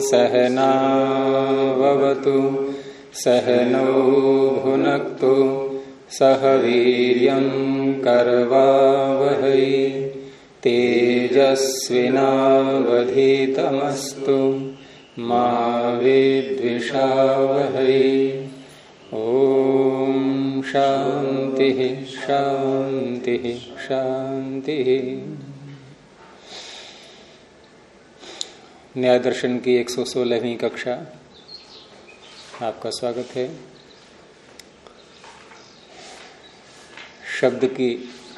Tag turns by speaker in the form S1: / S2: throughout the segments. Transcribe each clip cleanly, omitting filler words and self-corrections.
S1: सहनावतु सहनौ भुनक्तु सह वीर्यं करवावहै तेजस्विनावधीतमस्तु मा विद्विषावहै। ओम शांति शांति शांति। न्याय दर्शन की 116वीं कक्षा आपका स्वागत है। शब्द की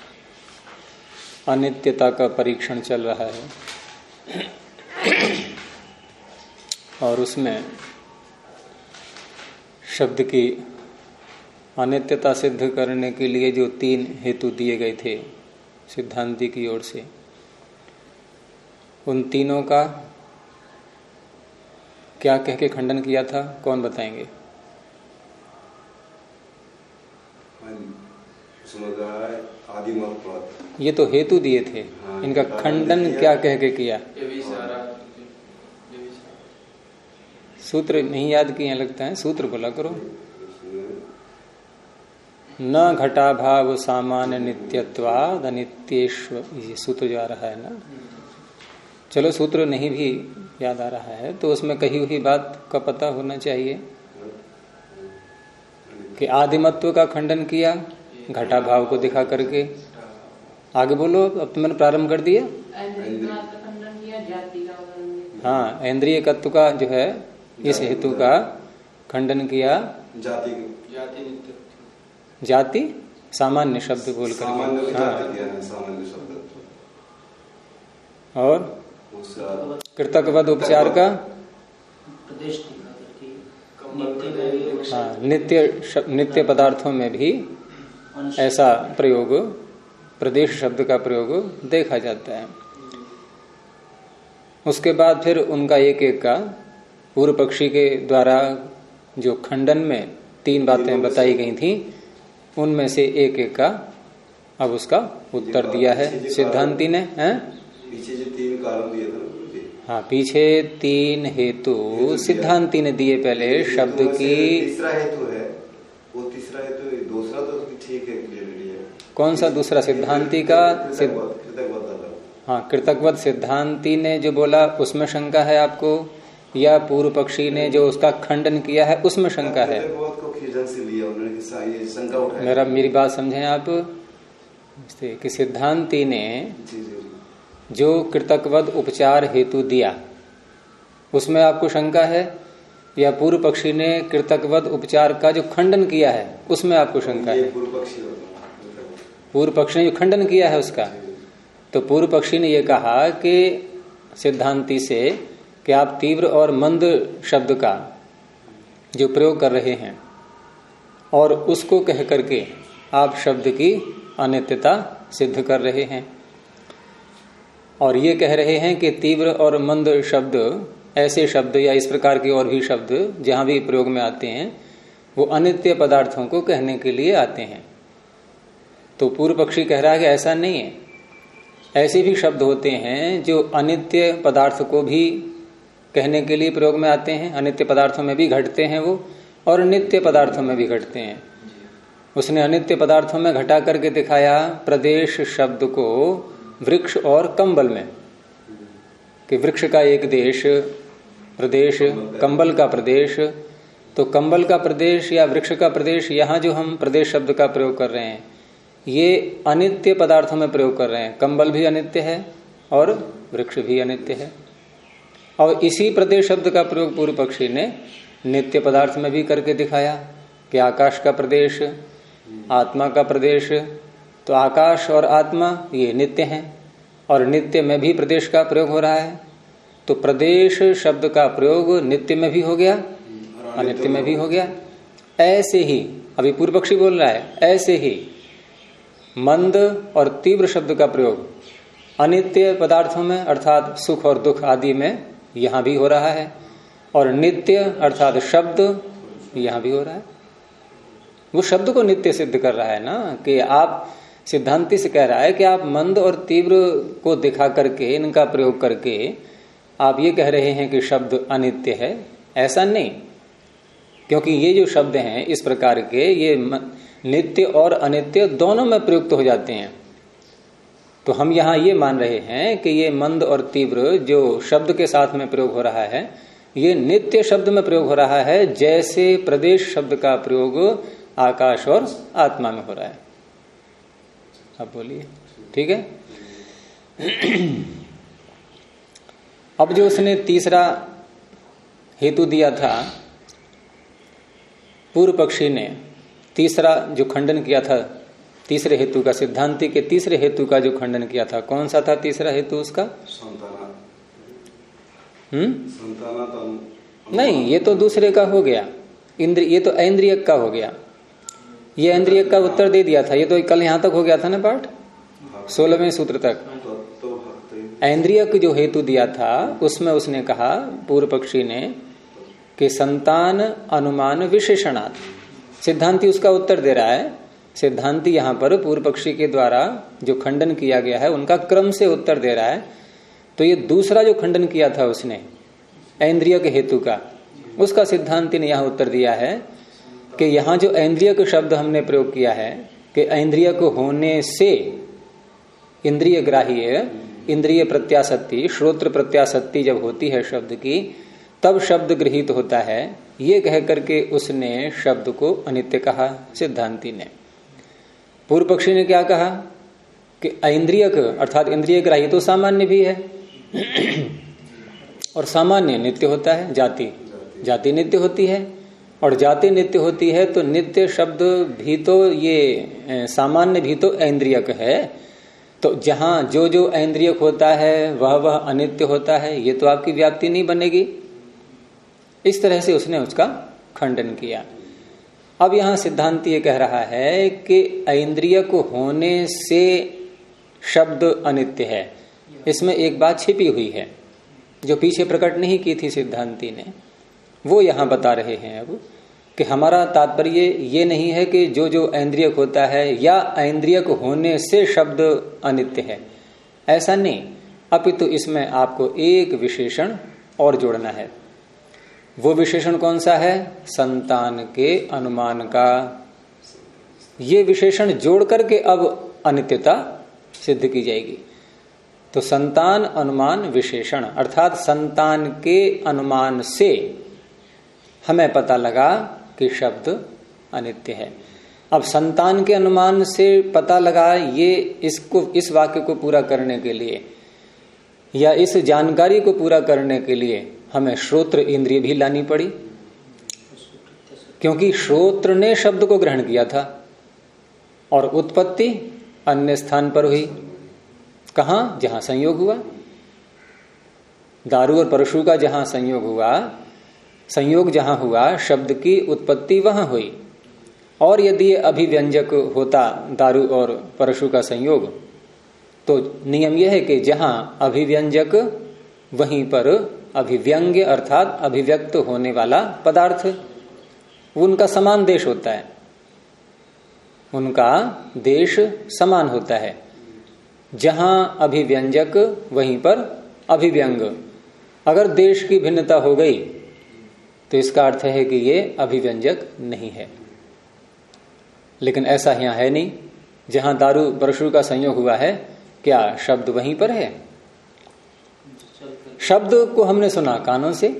S1: अनित्यता का परीक्षण चल रहा है और उसमें शब्द की अनित्यता सिद्ध करने के लिए जो 3 हेतु दिए गए थे सिद्धांति की ओर से, उन तीनों का क्या कह के खंडन किया था, कौन बताएंगे? ये तो हेतु दिए थे, इनका खंडन क्या कह के किया? सूत्र नहीं याद किए लगता है, सूत्र बोला करो। न घटाभाव सामान्य नित्यत्वाद अनित्येश्व, ये सूत्र जो आ रहा है ना। चलो सूत्र नहीं भी याद आ रहा है तो उसमें कही हुई बात का पता होना चाहिए कि आदिमत्व का खंडन किया घटाभाव को दिखा करके। आगे बोलो, अब तो मैंने प्रारंभ कर दिया। हाँ, इंद्रिय तत्व का जो है इस हेतु का खंडन किया। जाति सामान्य शब्द बोल करके, हाँ। और कृतकवद उपचार का, हाँ, नित्य पदार्थों में भी ऐसा प्रयोग, प्रदेश शब्द का प्रयोग देखा जाता है। उसके बाद फिर उनका एक एक का पूर्व पक्षी के द्वारा जो खंडन में 3 बातें बताई गई थी, उनमें से एक एक का अब उसका उत्तर दिया है सिद्धांति ने। हैं?
S2: पीछे जो 3 कारण दिए थे,
S1: हाँ, पीछे 3 हेतु सिद्धांति ने दिए। पहले शब्द की
S2: तीसरा हेतु है, वो तीसरा हेतु दूसरा तो ठीक है, क्लियरली है।
S1: कौन सा दूसरा? सिद्धांति का हाँ, कृतकवत सिद्धांति ने जो बोला उसमें शंका है आपको, या पूर्व पक्षी ने जो उसका खंडन किया है उसमें शंका है? मेरी बात समझें आप कि सिद्धांति ने जो कृतकवद उपचार हेतु दिया उसमें आपको शंका है, या पूर्व पक्षी ने कृतकवद उपचार का जो खंडन किया है उसमें आपको शंका है? पूर्व पक्षी ने जो खंडन किया है उसका, तो पूर्व पक्षी ने यह कहा कि सिद्धांति से कि आप तीव्र और मंद शब्द का जो प्रयोग कर रहे हैं और उसको कह करके आप शब्द की अनित्यता सिद्ध कर रहे हैं, और ये कह रहे हैं कि तीव्र और मंद शब्द, ऐसे शब्द या इस प्रकार के और भी शब्द जहां भी प्रयोग में आते हैं वो अनित्य पदार्थों को कहने के लिए आते हैं। तो पूर्व पक्षी कह रहा है कि ऐसा नहीं है, ऐसे भी शब्द होते हैं जो अनित्य पदार्थ को भी कहने के लिए प्रयोग में आते हैं, अनित्य पदार्थों में भी घटते हैं वो, और नित्य पदार्थों में भी घटते हैं। उसने अनित्य पदार्थों में घटा करके दिखाया प्रदेश शब्द को वृक्ष और कंबल में, कि वृक्ष का एक देश प्रदेश, कंबल का प्रदेश। तो कंबल का प्रदेश या वृक्ष का प्रदेश, यहाँ जो हम प्रदेश शब्द का प्रयोग कर रहे हैं ये अनित्य पदार्थों में प्रयोग कर रहे हैं। कंबल भी अनित्य है और वृक्ष भी अनित्य है, और इसी प्रदेश शब्द का प्रयोग पूर्व पक्षी ने नित्य पदार्थ में भी करके दिखाया कि आकाश का प्रदेश, आत्मा का प्रदेश। तो आकाश और आत्मा ये नित्य हैं, और नित्य में भी प्रदेश का प्रयोग हो रहा है। तो प्रदेश शब्द का प्रयोग नित्य में भी हो गया, अनित्य में भी हो गया। ऐसे ही अभी पूर्व पक्षी बोल रहा है, ऐसे ही मंद और तीव्र शब्द का प्रयोग अनित्य पदार्थों में अर्थात सुख और दुख आदि में यहां भी हो रहा है, और नित्य अर्थात शब्द यहां भी हो रहा है। वो शब्द को नित्य सिद्ध कर रहा है ना, कि आप सिद्धांति से कह रहा है कि आप मंद और तीव्र को दिखा करके, इनका प्रयोग करके आप ये कह रहे हैं कि शब्द अनित्य है, ऐसा नहीं, क्योंकि ये जो शब्द हैं इस प्रकार के ये नित्य और अनित्य दोनों में प्रयुक्त हो जाते हैं। तो हम यहां ये मान रहे हैं कि ये मंद और तीव्र जो शब्द के साथ में प्रयोग हो रहा है ये नित्य शब्द में प्रयोग हो रहा है, जैसे प्रदेश शब्द का प्रयोग आकाश और आत्मा में हो रहा है। अब बोलिए, ठीक है। अब जो उसने तीसरा हेतु दिया था, पूर्व पक्षी ने तीसरा जो खंडन किया था, तीसरे हेतु का, सिद्धांति के तीसरे हेतु का जो खंडन किया था, कौन सा था तीसरा हेतु उसका? नहीं, ये तो दूसरे का हो गया, ये तो ऐन्द्रियक का हो गया। ये ऐन्द्रियक का उत्तर दे दिया था, ये तो कल यहां तक हो गया था ना पाठ, 16वें सूत्र तक। ऐन्द्रियक जो हेतु दिया था उसमें उसने कहा, पूर्व पक्षी ने, कि संतान अनुमान विशेषणात्। सिद्धांति उसका उत्तर दे रहा है। सिद्धांति यहां पर पूर्व पक्षी के द्वारा जो खंडन किया गया है उनका क्रम से उत्तर दे रहा है। तो ये दूसरा जो खंडन किया था उसने ऐन्द्रियक हेतु का, उसका सिद्धांति ने यहां उत्तर दिया है कि यहां जो ऐन्द्रियक शब्द हमने प्रयोग किया है कि ऐन्द्रियक होने से इंद्रिय ग्राह्य, इंद्रिय प्रत्याशक्ति, श्रोत्र प्रत्याशक्ति जब होती है शब्द की, तब शब्द गृहीत होता है, ये कह करके उसने शब्द को अनित्य कहा सिद्धांति ने। पूर्व पक्षी ने क्या कहा कि ऐन्द्रियक अर्थात इंद्रिय ग्राह्य तो सामान्य भी है और सामान्य नित्य होता है, जाति नित्य होती है, और जाति नित्य होती है तो नित्य शब्द भी तो ये सामान्य भी तो ऐन्द्रियक है। तो जहां जो जो ऐन्द्रियक होता है वह अनित्य होता है, ये तो आपकी व्याप्ति नहीं बनेगी। इस तरह से उसने उसका खंडन किया। अब यहां सिद्धांत ये कह रहा है कि ऐन्द्रियक होने से शब्द अनित्य है। इसमें एक बात छिपी हुई है जो पीछे प्रकट नहीं की थी सिद्धांति ने, वो यहां बता रहे हैं अब कि हमारा तात्पर्य ये नहीं है कि जो जो ऐन्द्रियक होता है या ऐन्द्रियक होने से शब्द अनित्य है, ऐसा नहीं, अपितु इसमें आपको एक विशेषण और जोड़ना है। वो विशेषण कौन सा है? संतान के अनुमान का। ये विशेषण जोड़ करके अब अनित्यता सिद्ध की जाएगी। तो संतान अनुमान विशेषण अर्थात संतान के अनुमान से हमें पता लगा कि शब्द अनित्य है। अब संतान के अनुमान से पता लगा, ये इस वाक्य को पूरा करने के लिए या इस जानकारी को पूरा करने के लिए हमें श्रोत्र इंद्रिय भी लानी पड़ी, क्योंकि श्रोत्र ने शब्द को ग्रहण किया था और उत्पत्ति अन्य स्थान पर हुई। कहां? जहां संयोग हुआ। दारू और परशु का जहां संयोग हुआ, संयोग जहां हुआ, शब्द की उत्पत्ति वहां हुई। और यदि अभिव्यंजक होता दारू और परशु का संयोग, तो नियम यह है कि जहां अभिव्यंजक वहीं पर अभिव्यंग्य अर्थात अभिव्यक्त होने वाला पदार्थ, उनका समान देश होता है, उनका देश समान होता है। जहां अभिव्यंजक वहीं पर अभिव्यंग। अगर देश की भिन्नता हो गई तो इसका अर्थ है कि ये अभिव्यंजक नहीं है। लेकिन ऐसा यहां है नहीं। जहां दारू परशु का संयोग हुआ है, क्या शब्द वहीं पर है? शब्द को हमने सुना कानों से,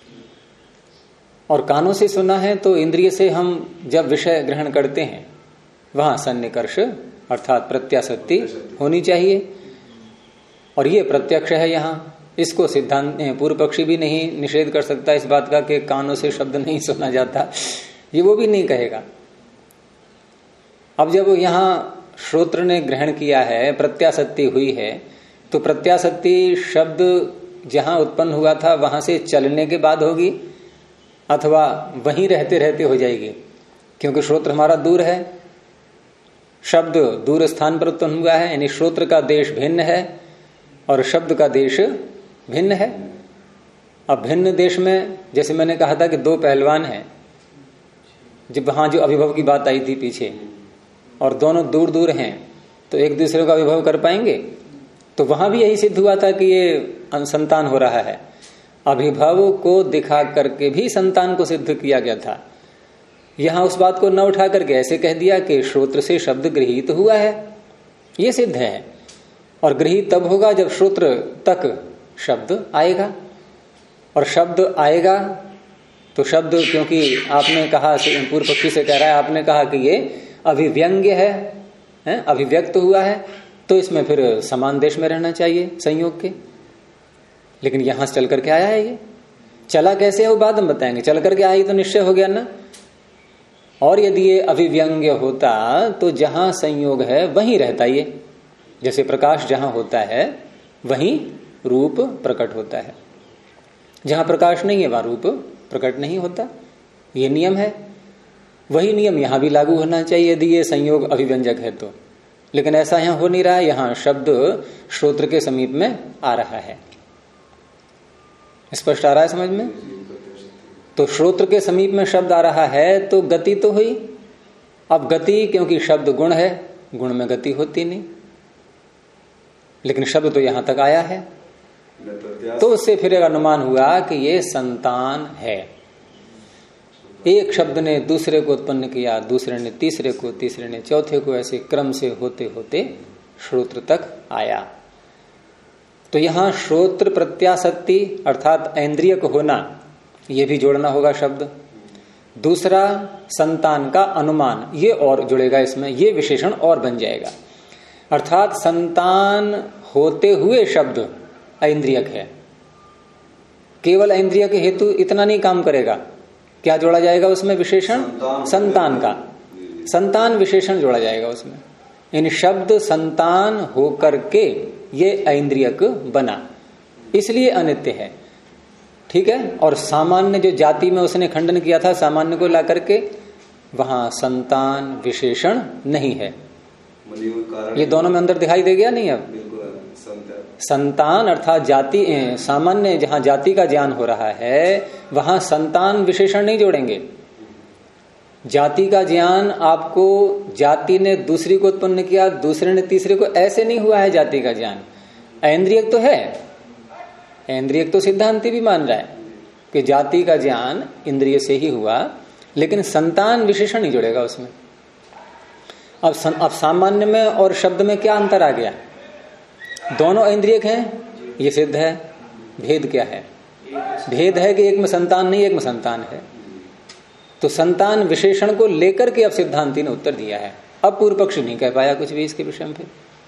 S1: और कानों से सुना है तो इंद्रिय से हम जब विषय ग्रहण करते हैं वहां सन्निकर्ष अर्थात प्रत्याशक्ति होनी चाहिए, और ये प्रत्यक्ष है। यहां इसको सिद्धांत पूर्व पक्षी भी नहीं निषेध कर सकता इस बात का कि कानों से शब्द नहीं सुना जाता, ये वो भी नहीं कहेगा। अब जब यहां श्रोत्र ने ग्रहण किया है, प्रत्याशक्ति हुई है, तो प्रत्याशक्ति शब्द जहां उत्पन्न हुआ था वहां से चलने के बाद होगी अथवा वहीं रहते रहते हो जाएगी, क्योंकि श्रोत्र हमारा दूर है, शब्द दूर स्थान पर उत्पन्न हुआ है, यानी श्रोत्र का देश भिन्न है और शब्द का देश भिन्न है। अब भिन्न देश में, जैसे मैंने कहा था कि दो पहलवान हैं, जब वहां जो अभिभव की बात आई थी पीछे, और दोनों दूर दूर हैं, तो एक दूसरे का अभिभव कर पाएंगे? तो वहां भी यही सिद्ध हुआ था कि ये संतान हो रहा है। अभिभव को दिखा करके भी संतान को सिद्ध किया गया था। यहां उस बात को न उठा करके ऐसे कह दिया कि श्रोत्र से शब्द गृहीत हुआ है, ये सिद्ध है। और गृहीत तब होगा जब श्रोत्र तक शब्द आएगा, और शब्द आएगा तो शब्द, क्योंकि आपने कहा, पूर्व पक्षी से कह रहा है, आपने कहा कि ये अभिव्यंग्य है, अभिव्यक्त हुआ है, तो इसमें फिर समान देश में रहना चाहिए संयोग के। लेकिन यहां से चल करके आया है, ये चला कैसे है वो बाद हम बताएंगे। चल करके आई तो निश्चय हो गया ना। और यदि ये अभिव्यंग्य होता तो जहां संयोग है वहीं रहता ये। जैसे प्रकाश जहां होता है वहीं रूप प्रकट होता है, जहां प्रकाश नहीं है वहां रूप प्रकट नहीं होता। ये नियम है। वही नियम यहां भी लागू होना चाहिए यदि ये संयोग अभिव्यंजक है तो। लेकिन ऐसा यहां हो नहीं रहा है। यहां शब्द श्रोत्र के समीप में आ रहा है। स्पष्ट आ रहा है समझ में? तो श्रोत्र के समीप में शब्द आ रहा है तो गति तो हुई। अब गति, क्योंकि शब्द गुण है, गुण में गति होती नहीं, लेकिन शब्द तो यहां तक आया है, तो उससे फिर अनुमान हुआ कि ये संतान है। एक शब्द ने दूसरे को उत्पन्न किया, दूसरे ने तीसरे को, तीसरे ने चौथे को, ऐसे क्रम से होते होते श्रोत्र तक आया। तो यहां श्रोत्र प्रत्याशक्ति अर्थात ऐन्द्रियक होना, ये भी जोड़ना होगा शब्द। दूसरा संतान का अनुमान, ये और जुड़ेगा इसमें, ये विशेषण और बन जाएगा। अर्थात संतान होते हुए शब्द ऐन्द्रियक है। केवल ऐन्द्रियक हेतु इतना नहीं काम करेगा। क्या जोड़ा जाएगा उसमें? विशेषण संतान का, संतान विशेषण जोड़ा जाएगा उसमें। इन शब्द संतान होकर के ये ऐन्द्रियक बना, इसलिए अनित्य है। ठीक है। और सामान्य जो जाति में उसने खंडन किया था, सामान्य को ला करके, वहां संतान विशेषण नहीं है। ये दोनों में अंदर दिखाई दे गया नहीं? अब संतान अर्थात जाति, सामान्य जहां जाति का ज्ञान हो रहा है वहां संतान विशेषण नहीं जोड़ेंगे। जाति का ज्ञान आपको, जाति ने दूसरी को उत्पन्न किया, दूसरे ने तीसरे को, ऐसे नहीं हुआ है जाति का ज्ञान। ऐन्द्रियक तो है, ऐन्द्रियक तो सिद्धांति भी मान रहा है कि जाति का ज्ञान इंद्रिय से ही हुआ, लेकिन संतान विशेषण नहीं जोड़ेगा उसमें। अब सामान्य में और शब्द में क्या अंतर आ गया? दोनों ऐन्द्रियक हैं, ये सिद्ध है। भेद क्या है? भेद है कि एक में संतान नहीं, एक में संतान है। तो संतान विशेषण को लेकर के अब सिद्धांति ने उत्तर दिया है। अब पूर्व पक्षी नहीं कह पाया कुछ भी इसके विषय में।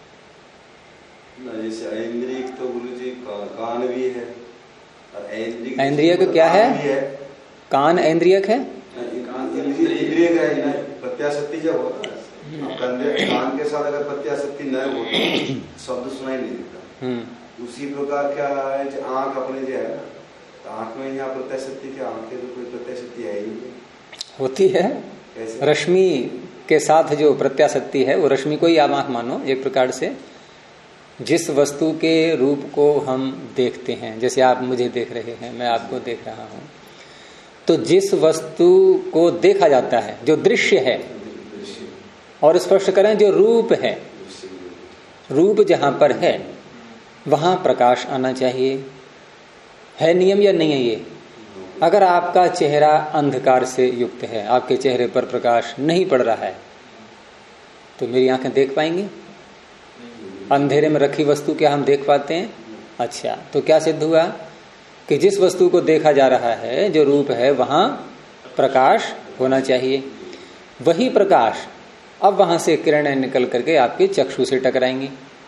S2: जैसे ऐन्द्रियक तो गुरुजी कान भी है,
S1: ऐन्द्रियक क्या है? कान ऐन्द्रियक है।
S2: इंद्रियक है, प्रत्याशक्ति जब होता है, कान के साथ अगर प्रत्याशक्ति न होती शब्द सुनाई नहीं देता। उसी प्रकार क्या है, आंख अपने जो है ना, तो आंख में यहाँ प्रत्याशक्ति क्या, आंख के तो कोई प्रत्याशक्ति है ही नहीं। होती है
S1: रश्मि के साथ जो प्रत्याशक्ति है वो रश्मि को ही आप आंख मानो एक प्रकार से। जिस वस्तु के रूप को हम देखते हैं, जैसे आप मुझे देख रहे हैं, मैं आपको देख रहा हूं, तो जिस वस्तु को देखा जाता है, जो दृश्य है, और स्पष्ट करें जो रूप है, रूप जहां पर है वहां प्रकाश आना चाहिए। है नियम या नहीं है ये? अगर आपका चेहरा अंधकार से युक्त है, आपके चेहरे पर प्रकाश नहीं पड़ रहा है, तो मेरी आंखें देख पाएंगी? अंधेरे में रखी वस्तु क्या हम देख पाते हैं? अच्छा, तो क्या सिद्ध हुआ कि जिस वस्तु को देखा जा रहा है, जो रूप है, वहां प्रकाश होना चाहिए। वही प्रकाश अब वहां से किरणें निकल करके आपके चक्षु से टकराएंगी।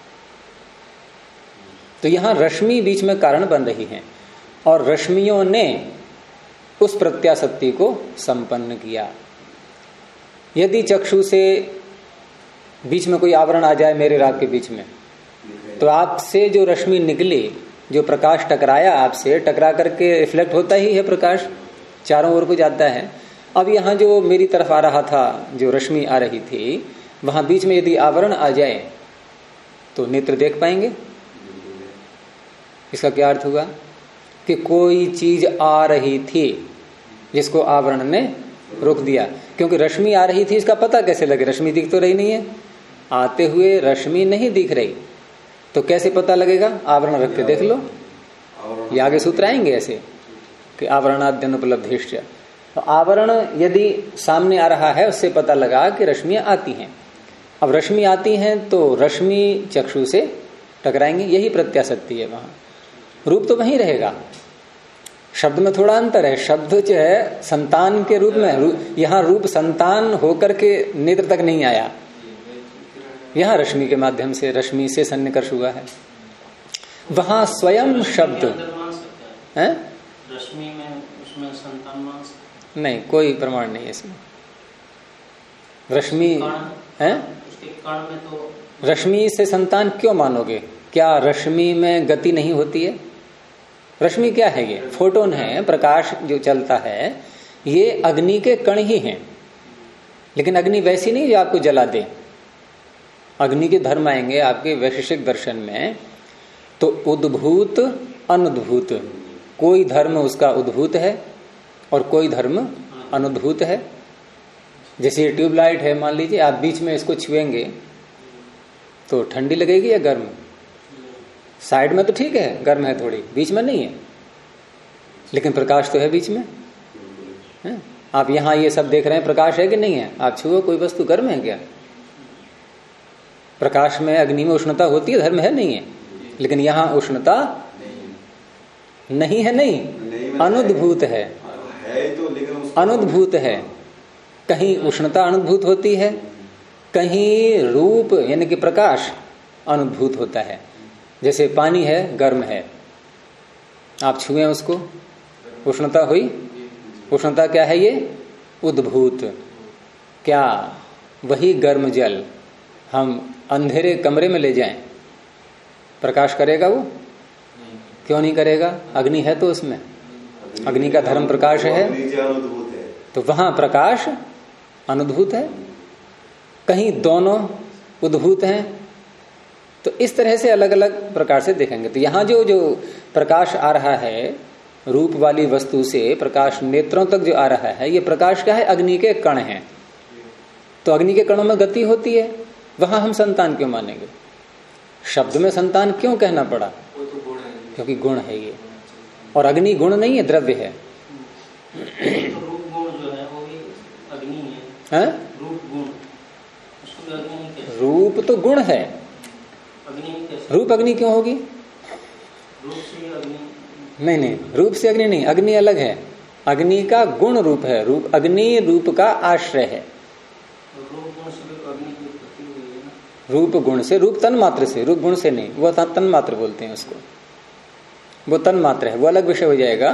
S1: तो यहां रश्मि बीच में कारण बन रही है, और रश्मियों ने उस प्रत्याशक्ति को संपन्न किया। यदि चक्षु से बीच में कोई आवरण आ जाए, मेरे और आपके बीच में, तो आपसे जो रश्मि निकली, जो प्रकाश टकराया, आपसे टकरा करके रिफ्लेक्ट होता ही है, प्रकाश चारों ओर को जाता है। अब यहां जो मेरी तरफ आ रहा था, जो रश्मि आ रही थी, वहां बीच में यदि आवरण आ जाए तो नेत्र देख पाएंगे? इसका क्या अर्थ हुआ कि कोई चीज आ रही थी जिसको आवरण ने रोक दिया। क्योंकि रश्मि आ रही थी, इसका पता कैसे लगे? रश्मि दिख तो रही नहीं है, आते हुए रश्मि नहीं दिख रही, तो कैसे पता लगेगा? आवरण रख के देख लो। ये आगे सूत्र आएंगे ऐसे कि आवरणाद्यन उपलब्धिश्च। तो आवरण यदि सामने आ रहा है उससे पता लगा कि रश्मियां आती हैं। अब रश्मि आती हैं तो रश्मि चक्षु से टकराएंगे, यही प्रत्याशक्ति है। वहां रूप तो वहीं रहेगा, शब्द में थोड़ा अंतर है। शब्द जो है संतान के रूप में, यहाँ रूप संतान होकर के नेत्र तक नहीं आया, यहाँ रश्मि के माध्यम से, रश्मि से सन्निकर्ष हुआ है। वहां स्वयं शब्द है,
S3: रश्मि में उसमें संतान मान
S1: नहीं, कोई प्रमाण नहीं है इसमें। रश्मि है,
S3: कण में तो
S1: रश्मि से संतान क्यों मानोगे? क्या रश्मि में गति नहीं होती है? रश्मि क्या है? ये फोटोन है, प्रकाश जो चलता है, ये अग्नि के कण ही हैं। लेकिन अग्नि वैसी नहीं जो आपको जला दे। अग्नि के धर्म आएंगे आपके वैशेषिक दर्शन में, तो उद्भूत अनुद्भूत, कोई धर्म उसका उद्भूत है और कोई धर्म अनुद्भूत है। जैसे ट्यूबलाइट है, मान लीजिए आप बीच में इसको छुएंगे तो ठंडी लगेगी या गर्म? साइड में तो ठीक है, गर्म है थोड़ी, बीच में नहीं है, लेकिन प्रकाश तो है बीच में है? आप यहां ये सब देख रहे हैं, प्रकाश है कि नहीं है? आप छुओ कोई वस्तु, गर्म है क्या? प्रकाश में, अग्नि में उष्णता होती है, धर्म है नहीं है, लेकिन यहां उष्णता नहीं है, नहीं अनुद्भूत है
S2: तो, लेकिन
S1: अनुद्भूत है। कहीं उष्णता अनुभूत होती है, कहीं रूप यानी कि प्रकाश अनुभूत होता है। जैसे पानी है, गर्म है, आप छुए उसको, उष्णता हुई। उष्णता क्या है? ये उद्भूत। क्या वही गर्म जल हम अंधेरे कमरे में ले जाएं, प्रकाश करेगा वो? क्यों नहीं करेगा? अग्नि है तो उसमें, अग्नि का धर्म प्रकाश है, तो वहां प्रकाश अनुभूत है। कहीं दोनों उद्भूत हैं। तो इस तरह से अलग अलग प्रकार से देखेंगे। तो यहां जो जो प्रकाश आ रहा है रूप वाली वस्तु से, प्रकाश नेत्रों तक जो आ रहा है, ये प्रकाश क्या है? अग्नि के कण हैं। तो अग्नि के कणों में गति होती है, वहां हम संतान क्यों मानेंगे? शब्द में संतान क्यों कहना पड़ा? क्योंकि गुण है ये, और अग्नि गुण नहीं है, द्रव्य है।
S3: रूप गुण जो है वो भी अग्नि है। रूप गुण, उसको भी अग्नि कैसे?
S1: रूप तो गुण है,
S3: अग्नि कैसे?
S1: रूप अग्नि क्यों होगी?
S3: रूप से अग्नि
S1: नहीं, रूप से अग्नि नहीं, अग्नि अलग है। अग्नि का गुण रूप है, रूप अग्नि रूप का आश्रय है।
S3: रूप गुण से अग्नि की उत्पत्ति हुई है ना?
S1: रूप गुण से, रूप तन मात्र से, रूप गुण से नहीं, वो तन मात्र बोलते हैं उसको, वो तन मात्र है, वो अलग विषय हो जाएगा।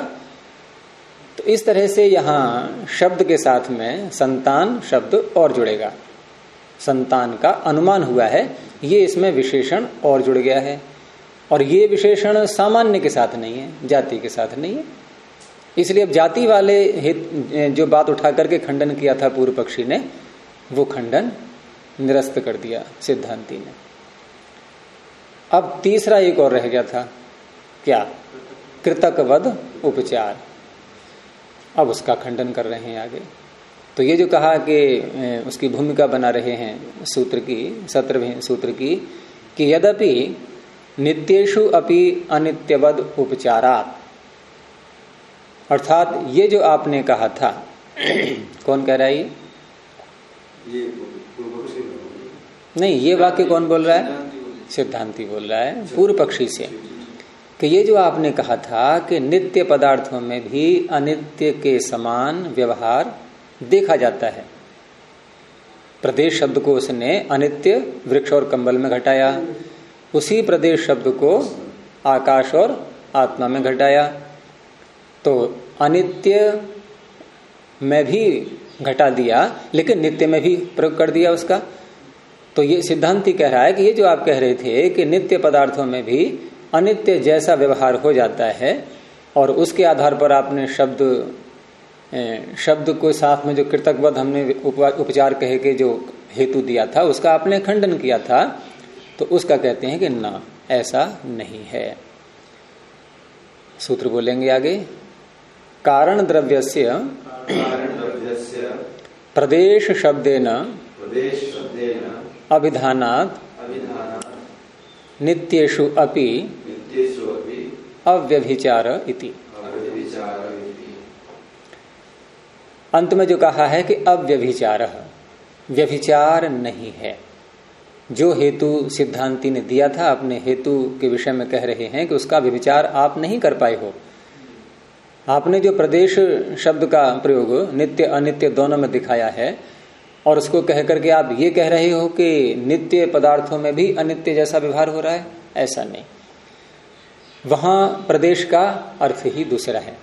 S1: तो इस तरह से यहां शब्द के साथ में संतान शब्द और जुड़ेगा, संतान का अनुमान हुआ है, ये इसमें विशेषण और जुड़ गया है। और ये विशेषण सामान्य के साथ नहीं है, जाति के साथ नहीं है। इसलिए अब जाति वाले जो बात उठा करके खंडन किया था पूर्व पक्षी ने, वो खंडन निरस्त कर दिया सिद्धांती ने। अब तीसरा एक और रह गया था, क्या? कृतकवद उपचार। अब उसका खंडन कर रहे हैं आगे। तो ये जो कहा कि उसकी भूमिका बना रहे हैं सूत्र की, 17वें सूत्र की, कि यद्यपि नित्येषु अपि अनित्यवद उपचारात्, अर्थात ये जो आपने कहा था, कौन कह रहा है ये? नहीं, ये वाक्य कौन बोल रहा है? सिद्धांती बोल रहा है पूर्व पक्षी से, कि ये जो आपने कहा था कि नित्य पदार्थों में भी अनित्य के समान व्यवहार देखा जाता है। प्रदेश शब्द को उसने अनित्य वृक्ष और कंबल में घटाया, उसी प्रदेश शब्द को आकाश और आत्मा में घटाया, तो अनित्य में भी घटा दिया, लेकिन नित्य में भी प्रयोग कर दिया उसका। तो ये सिद्धांती कह रहा है कि ये जो आप कह रहे थे कि नित्य पदार्थों में भी अनित्य जैसा व्यवहार हो जाता है, और उसके आधार पर आपने शब्द को साथ में जो कृतकवद हमने उपचार कहे के जो हेतु दिया था, उसका आपने खंडन किया था। तो उसका कहते हैं कि ना, ऐसा नहीं है। सूत्र बोलेंगे आगे, कारण द्रव्यस्य प्रदेश शब्देन अभिधानात् नित्येषु अपि अव्यभिचार इति। अंत में जो कहा है कि अव्यभिचार, व्यभिचार नहीं है। जो हेतु सिद्धांती ने दिया था अपने हेतु के विषय में कह रहे हैं कि उसका व्यभिचार आप नहीं कर पाए हो। आपने जो प्रदेश शब्द का प्रयोग नित्य अनित्य दोनों में दिखाया है और उसको कह करके आप ये कह रहे हो कि नित्य पदार्थों में भी अनित्य जैसा व्यवहार हो रहा है, ऐसा नहीं। वहां प्रदेश का अर्थ ही दूसरा है।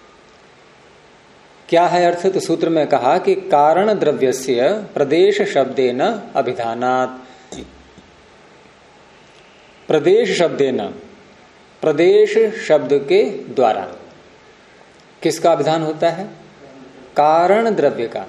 S1: क्या है अर्थ? तो सूत्र में कहा कि कारण द्रव्यस्य प्रदेश शब्देन अभिधानात्। प्रदेश शब्देन, प्रदेश शब्द के द्वारा किसका अभिधान होता है? कारण द्रव्य का।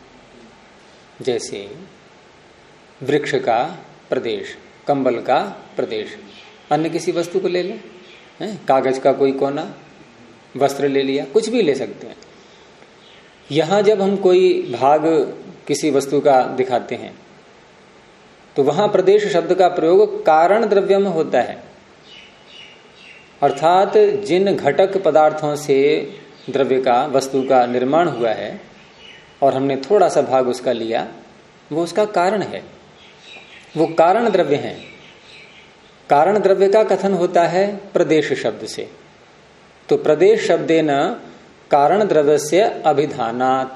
S1: जैसे वृक्ष का प्रदेश, कंबल का प्रदेश, अन्य किसी वस्तु को ले लें, कागज का कोई कोना, वस्त्र ले लिया, कुछ भी ले सकते हैं। यहां जब हम कोई भाग किसी वस्तु का दिखाते हैं तो वहां प्रदेश शब्द का प्रयोग कारण द्रव्य में होता है। अर्थात जिन घटक पदार्थों से द्रव्य का, वस्तु का निर्माण हुआ है और हमने थोड़ा सा भाग उसका लिया, वो उसका कारण है, वो कारण द्रव्य है। कारण द्रव्य का कथन होता है प्रदेश शब्द से। तो प्रदेश शब्देन कारण द्रव्य से अभिधानात्।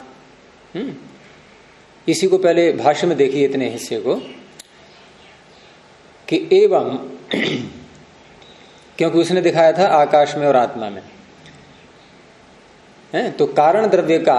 S1: इसी को पहले भाष्य में देखिए, इतने हिस्से को, कि एवं, क्योंकि उसने दिखाया था आकाश में और आत्मा में, तो कारण द्रव्य का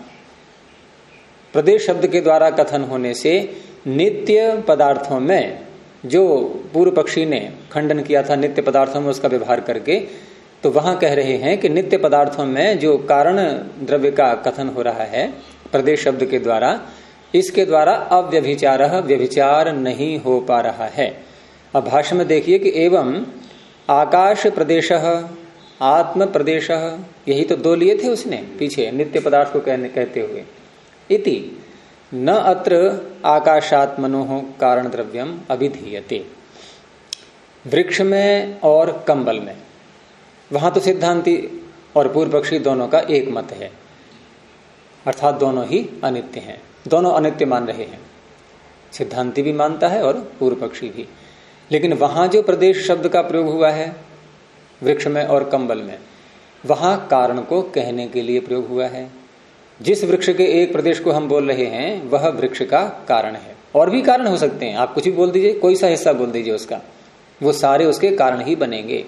S1: प्रदेश शब्द के द्वारा कथन होने से नित्य पदार्थों में, जो पूर्व पक्षी ने खंडन किया था नित्य पदार्थों में उसका व्यवहार करके, तो वहां कह रहे हैं कि नित्य पदार्थों में जो कारण द्रव्य का कथन हो रहा है प्रदेश शब्द के द्वारा, इसके द्वारा अव्यभिचार, व्यभिचार नहीं हो पा रहा है। अब भाष्य में देखिए कि एवं आकाश प्रदेश आत्म प्रदेश, यही तो दो लिए थे उसने पीछे नित्य पदार्थ को कहते हुए। इति न अत्र आकाशात्मनोः कारण द्रव्यम अभिधीयते। वृक्ष में और कंबल में, वहां तो सिद्धांती और पूर्व पक्षी दोनों का एक मत है, अर्थात दोनों ही अनित्य हैं, दोनों अनित्य मान रहे हैं। सिद्धांती भी मानता है और पूर्व पक्षी भी। लेकिन वहां जो प्रदेश शब्द का प्रयोग हुआ है वृक्ष में और कंबल में, वहां कारण को कहने के लिए प्रयोग हुआ है। जिस वृक्ष के एक प्रदेश को हम बोल रहे हैं वह वृक्ष का कारण है। और भी कारण हो सकते हैं, आप कुछ भी बोल दीजिए, कोई सा हिस्सा बोल दीजिए उसका, वो सारे उसके कारण ही बनेंगे।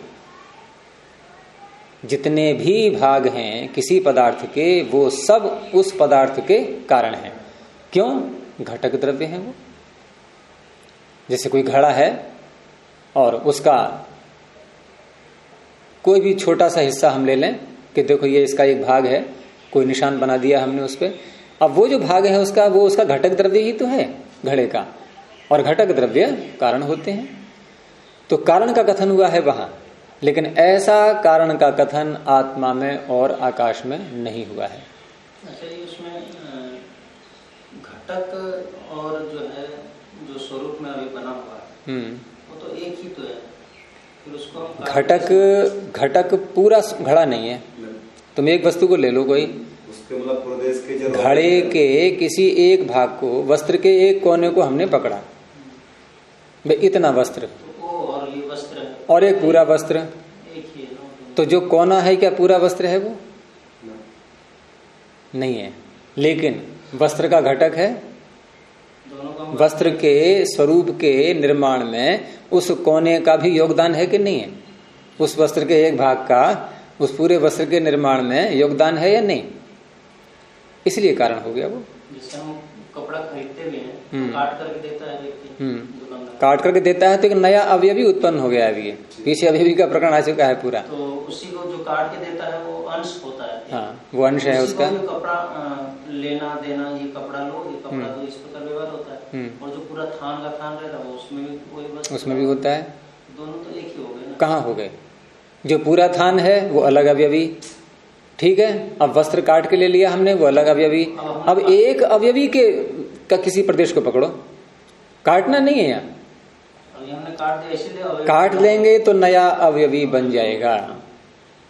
S1: जितने भी भाग हैं किसी पदार्थ के, वो सब उस पदार्थ के कारण हैं। क्यों? घटक द्रव्य हैं वो। जैसे कोई घड़ा है और उसका कोई भी छोटा सा हिस्सा हम ले लें कि देखो ये इसका एक भाग है, कोई निशान बना दिया हमने उस पे। अब वो जो भाग है उसका, वो उसका घटक द्रव्य ही तो है घड़े का, और घटक द्रव्य कारण होते हैं। तो कारण का कथन हुआ है वहां, लेकिन ऐसा कारण का कथन आत्मा में और आकाश में नहीं हुआ है।
S3: अच्छा, ये उसमें घटक और जो है जो स्वरूप में अभी बना हुआ है वो तो एक ही तो है, फिर उसको हम
S1: घटक पूरा घड़ा नहीं है। तुम एक वस्तु को ले लो, कोई
S2: उसके मतलब प्रदेश के जो
S1: घड़े के किसी एक भाग को, वस्त्र के एक कोने को हमने पकड़ा, इतना वस्त्र,
S3: और ये वस्त्र है
S1: और एक पूरा वस्त्र,
S3: एक ही है।
S1: तो जो कोना है क्या पूरा वस्त्र है? वो नहीं है। लेकिन वस्त्र का घटक है। वस्त्र के स्वरूप के निर्माण में उस कोने का भी योगदान है कि नहीं है? उस वस्त्र के एक भाग का उस पूरे वस्त्र के निर्माण में योगदान है या नहीं? इसलिए कारण हो गया वो।
S3: जैसे हम कपड़ा खरीदते भी हैं, काट करके देता है व्यक्ति,
S1: काट करके देता है तो एक नया अवयवी उत्पन्न हो गया। अभी पीछे अवयवी का प्रकरण आ चुका है पूरा।
S3: तो उसी को जो काट के देता है वो अंश होता है।
S1: हाँ, वो अंश है उसका।
S3: कपड़ा लेना देना, ये कपड़ा लो, ये कपड़ा दो, इस प्रकार व्यवहार होता है। और जो पूरा थान का थान रहता है वो उसमें भी वही,
S1: उसमें भी होता है।
S3: दोनों तो एक ही हो गए ना।
S1: कहाँ हो गए? जो पूरा थान है वो अलग अवयवी, ठीक है। अब वस्त्र काट के ले लिया हमने, वो अलग अवयवी। अब एक अवयवी के का किसी प्रदेश को पकड़ो, काटना नहीं है यहाँ,
S3: हमने काट दिया इसलिए
S1: काट लेंगे तो नया अवयवी बन जाएगा।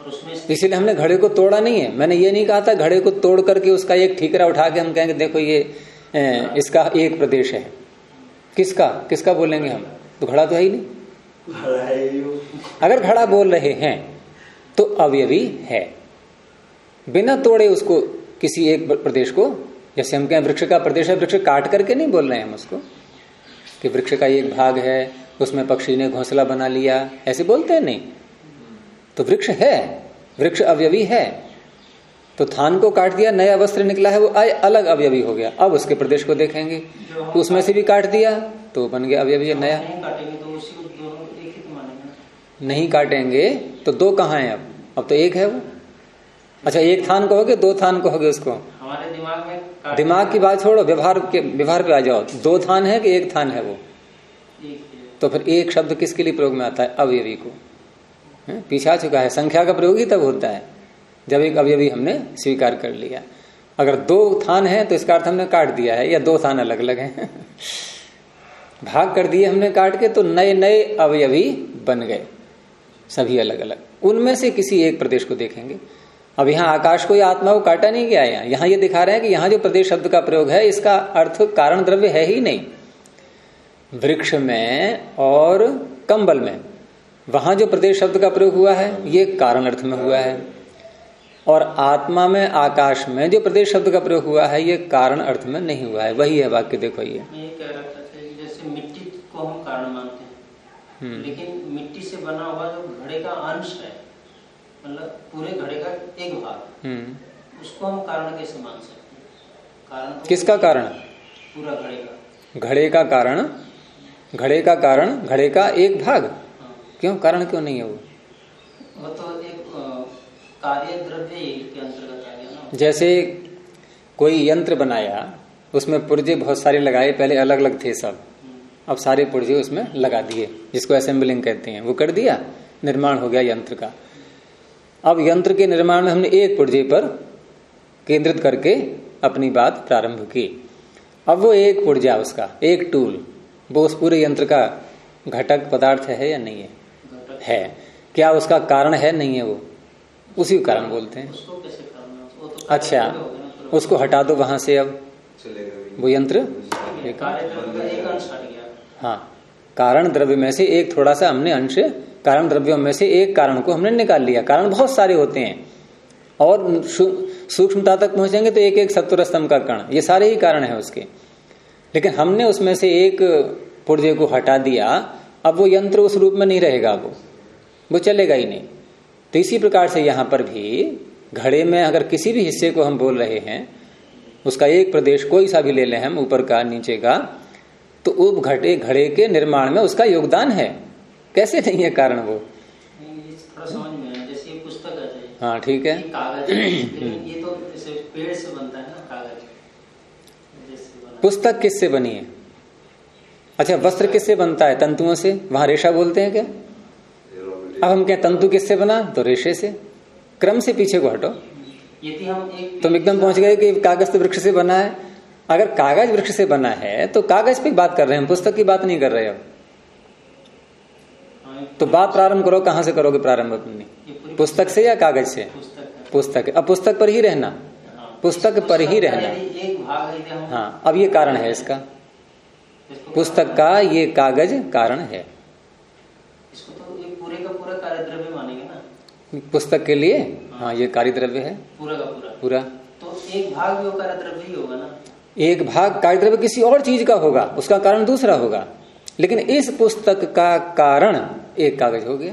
S1: इसीलिए हमने घड़े को तोड़ा नहीं है। मैंने ये नहीं कहा था घड़े को तोड़ करके उसका एक ठीकरा उठा के हम कहेंगे देखो ये इसका एक प्रदेश है। किसका बोलेंगे हम? तो घड़ा तो है ही नहीं। अगर घड़ा बोल रहे हैं तो अवयवी है, बिना तोड़े उसको किसी एक प्रदेश को। जैसे हम कहें वृक्ष का प्रदेश है, वृक्ष काट करके नहीं बोल रहे हैं हम उसको कि वृक्ष का एक भाग है उसमें पक्षी ने घोंसला बना लिया, ऐसे बोलते हैं नहीं। तो वृक्ष है, वृक्ष अवयवी है। तो थान को काट दिया, नया वस्त्र निकला है, वो अलग अवयवी हो गया। अब उसके प्रदेश को देखेंगे तो उसमें से भी काट दिया तो बन गया अवयवी नया। नहीं काटेंगे तो दो कहाँ है? अब तो एक है वो। अच्छा, एक थान कहोगे, दो थान कहोगे उसको?
S3: हमारे दिमाग में
S1: दिमाग की बात छोड़ो, व्यवहार पे आ जाओ। दो थान है कि एक थान है वो? तो फिर एक शब्द किसके लिए प्रयोग में आता है? अवयवी को। पीछे आ चुका है। संख्या का प्रयोग ही तब होता है जब एक अवयवी हमने स्वीकार कर लिया। अगर दो थान है तो इसका अर्थ हमने काट दिया है, या दो थान अलग अलग हैं भाग कर दिए हमने काट के, तो नए नए अवयवी बन गए, सभी अलग अलग। उनमें से किसी एक प्रदेश को देखेंगे। अब यहाँ आकाश को या आत्मा को काटा नहीं गया है। यहाँ ये दिखा रहे हैं कि यहाँ जो प्रदेश शब्द का प्रयोग है इसका अर्थ कारण द्रव्य है ही नहीं। वृक्ष में और कंबल में वहां जो प्रदेश शब्द का प्रयोग हुआ है ये कारण अर्थ में हुआ है, और आत्मा में आकाश में जो प्रदेश शब्द का प्रयोग हुआ है ये कारण अर्थ में नहीं हुआ है। वही है वाक्य, देखो ये
S3: कह रहा था जैसे मिट्टी को हम कारण मानते हैं, लेकिन मिट्टी से बना हुआ जो घड़े का अंश है, मतलब पूरे घड़े का एक भाग, उसको हम कारण कैसे मान सकते हैं? कारण तो
S1: किसका कारण?
S3: पूरा घड़े का।
S1: घड़े का कारण, घड़े का कारण, घड़े का एक भाग। क्यों? कारण क्यों नहीं है वो?
S3: वो तो एक कार्य द्रव्य के अंतर्गत आ गया ना।
S1: जैसे कोई यंत्र बनाया, उसमें पुर्जे बहुत सारे लगाए, पहले अलग अलग थे सब, अब सारे पुर्जे उसमें लगा दिए, जिसको असेंबलिंग कहते हैं, वो कर दिया, निर्माण हो गया यंत्र का। अब यंत्र के निर्माण में हमने एक पुर्जे पर केंद्रित करके अपनी बात प्रारंभ की। अब वो एक पुर्जा, उसका एक टूल, वो उस पूरे यंत्र का घटक पदार्थ है या नहीं है? है। क्या उसका कारण है? नहीं है। वो उसी कारण बोलते हैं।
S3: उसको कैसे करना? तो
S1: अच्छा, उसको हटा दो वहां से, अब वो यंत्र हाँ, कारण द्रव्य में से एक थोड़ा सा हमने अंश, कारण द्रव्यों में से एक कारण को हमने निकाल लिया। कारण बहुत सारे होते हैं और सूक्ष्मता तक पहुंचेंगे तो एक एक सत्वर स्तंभ का कण, ये सारे ही कारण है उसके। लेकिन हमने उसमें से एक पुर्जे को हटा दिया, अब वो यंत्र उस रूप में नहीं रहेगा, वो चलेगा ही नहीं। तो इसी प्रकार से यहां पर भी घड़े में अगर किसी भी हिस्से को हम बोल रहे हैं, उसका एक प्रदेश कोई सा भी ले लें हम, ऊपर का नीचे का, तो उप घड़े के निर्माण में उसका योगदान है। कैसे नहीं है कारण वो?
S3: थोड़ा समझ में आया, जैसे ये पुस्तक आ जाए,
S1: हाँ ठीक है,
S3: कागज, ये तो जैसे पेड़ से बनता है ना कागज।
S1: पुस्तक किससे बनी है? अच्छा, वस्त्र किससे बनता है? तंतुओं से। वहां रेशा बोलते हैं क्या? अब हम क्या तंतु किससे बना? तो रेशे से। क्रम से पीछे को हटो,
S3: यदि हम
S1: तुम एकदम पहुंच गए कि कागज तो वृक्ष से बना है। अगर कागज वृक्ष से बना है तो कागज पे बात कर रहे हैं हम, पुस्तक की बात नहीं कर रहे हो। तो बात प्रारंभ करो, कहां से करोगे प्रारंभ अपनी? पुस्तक से या कागज से? पुस्तक। अब पुस्तक पर ही रहना, पुस्तक पर ही रहना।
S3: एक भाग है।
S1: हाँ, अब ये कारण है इसका, पुस्तक का ये कागज कारण है।
S3: इसको तो एक पूरे का पूरा कार्य द्रव्य मानेंगे ना
S1: पुस्तक के लिए। हाँ, ये कार्य द्रव्य है
S3: पूरा का
S1: पूरा।
S3: तो एक भाग भी कार्य द्रव्य ही होगा ना।
S1: एक भाग कार्य द्रव्य किसी और चीज का होगा, उसका कारण दूसरा होगा, लेकिन इस पुस्तक का कारण एक कागज हो गया।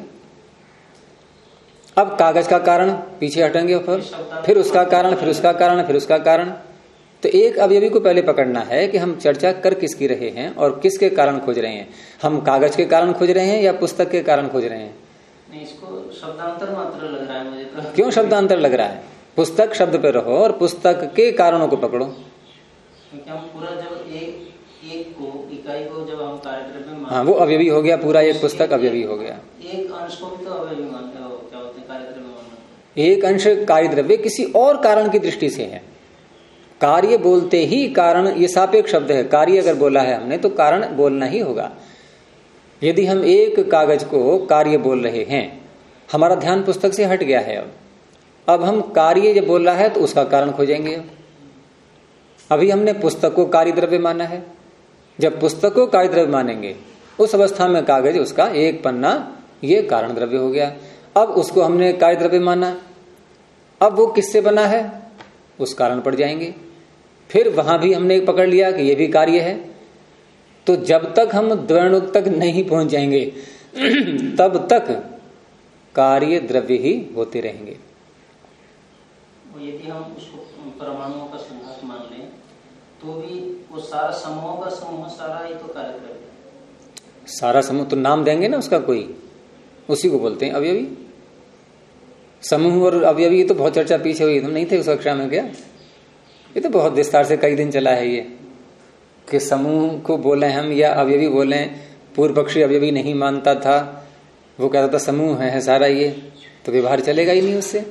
S1: अब कागज का कारण पीछे हटेंगे, फिर उसका कारण, फिर उसका कारण, फिर उसका कारण। तो एक अवयवी को पहले पकड़ना है कि हम चर्चा कर किसकी रहे हैं और किसके कारण खोज रहे हैं। हम कागज के कारण खोज रहे हैं या पुस्तक के कारण खोज रहे हैं?
S3: नहीं, इसको शब्दांतर मात्र लग रहा है मुझे तो।
S1: क्यों शब्दांतर लग रहा है? पुस्तक शब्द पे रहो और पुस्तक के कारणों को पकड़ो।
S3: क्योंकि हम पूरा जब एक को इकाई को जब हम कार्य द्रव्य मानते,
S1: हाँ, वो अवयवी हो गया, पूरा एक पुस्तक अवयवी हो गया।
S3: एक अंश को भी तो अवयवी मानते हो, क्या होते हैं कार्य द्रव्य मानना।
S1: एक अंश कार्य द्रव्य किसी और कारण की दृष्टि से है। कार्य बोलते ही कारण, ये सापेक्ष शब्द है। कार्य अगर बोला है हमने तो कारण बोलना ही होगा। यदि हम एक कागज को कार्य बोल रहे हैं, हमारा ध्यान पुस्तक से हट गया है। अब हम कार्य जब बोल रहा है तो उसका कारण खोजेंगे। अभी हमने पुस्तक को कार्य द्रव्य माना है, जब पुस्तक को कार्य द्रव्य मानेंगे उस अवस्था में कागज उसका एक पन्ना ये कारण द्रव्य हो गया। अब उसको हमने कार्य द्रव्य माना, अब वो किससे बना है उस कारण पर जाएंगे। फिर वहां भी हमने पकड़ लिया कि ये भी कार्य है। तो जब तक हम द्वैण तक नहीं पहुंच जाएंगे तब तक कार्य द्रव्य ही होते रहेंगे।
S3: यदि हम उसको परमाणुओं का संघात मान लें तो भी वो सारा समूहों का समूह सारा ही तो कार्य द्रव्य।
S1: सारा समूह तो नाम देंगे ना उसका कोई, उसी को बोलते हैं अवयवी। समूह और अवयवी ये तो बहुत चर्चा पीछे हुई, तुम नहीं थे उस कक्षा में क्या? ये तो बहुत विस्तार से कई दिन चला है ये कि समूह को बोले हम या अवयवी बोले। पूर्व पक्षी अवयवी नहीं मानता था, वो कहता था समूह है सारा, ये तो व्यवहार चलेगा ही नहीं उससे।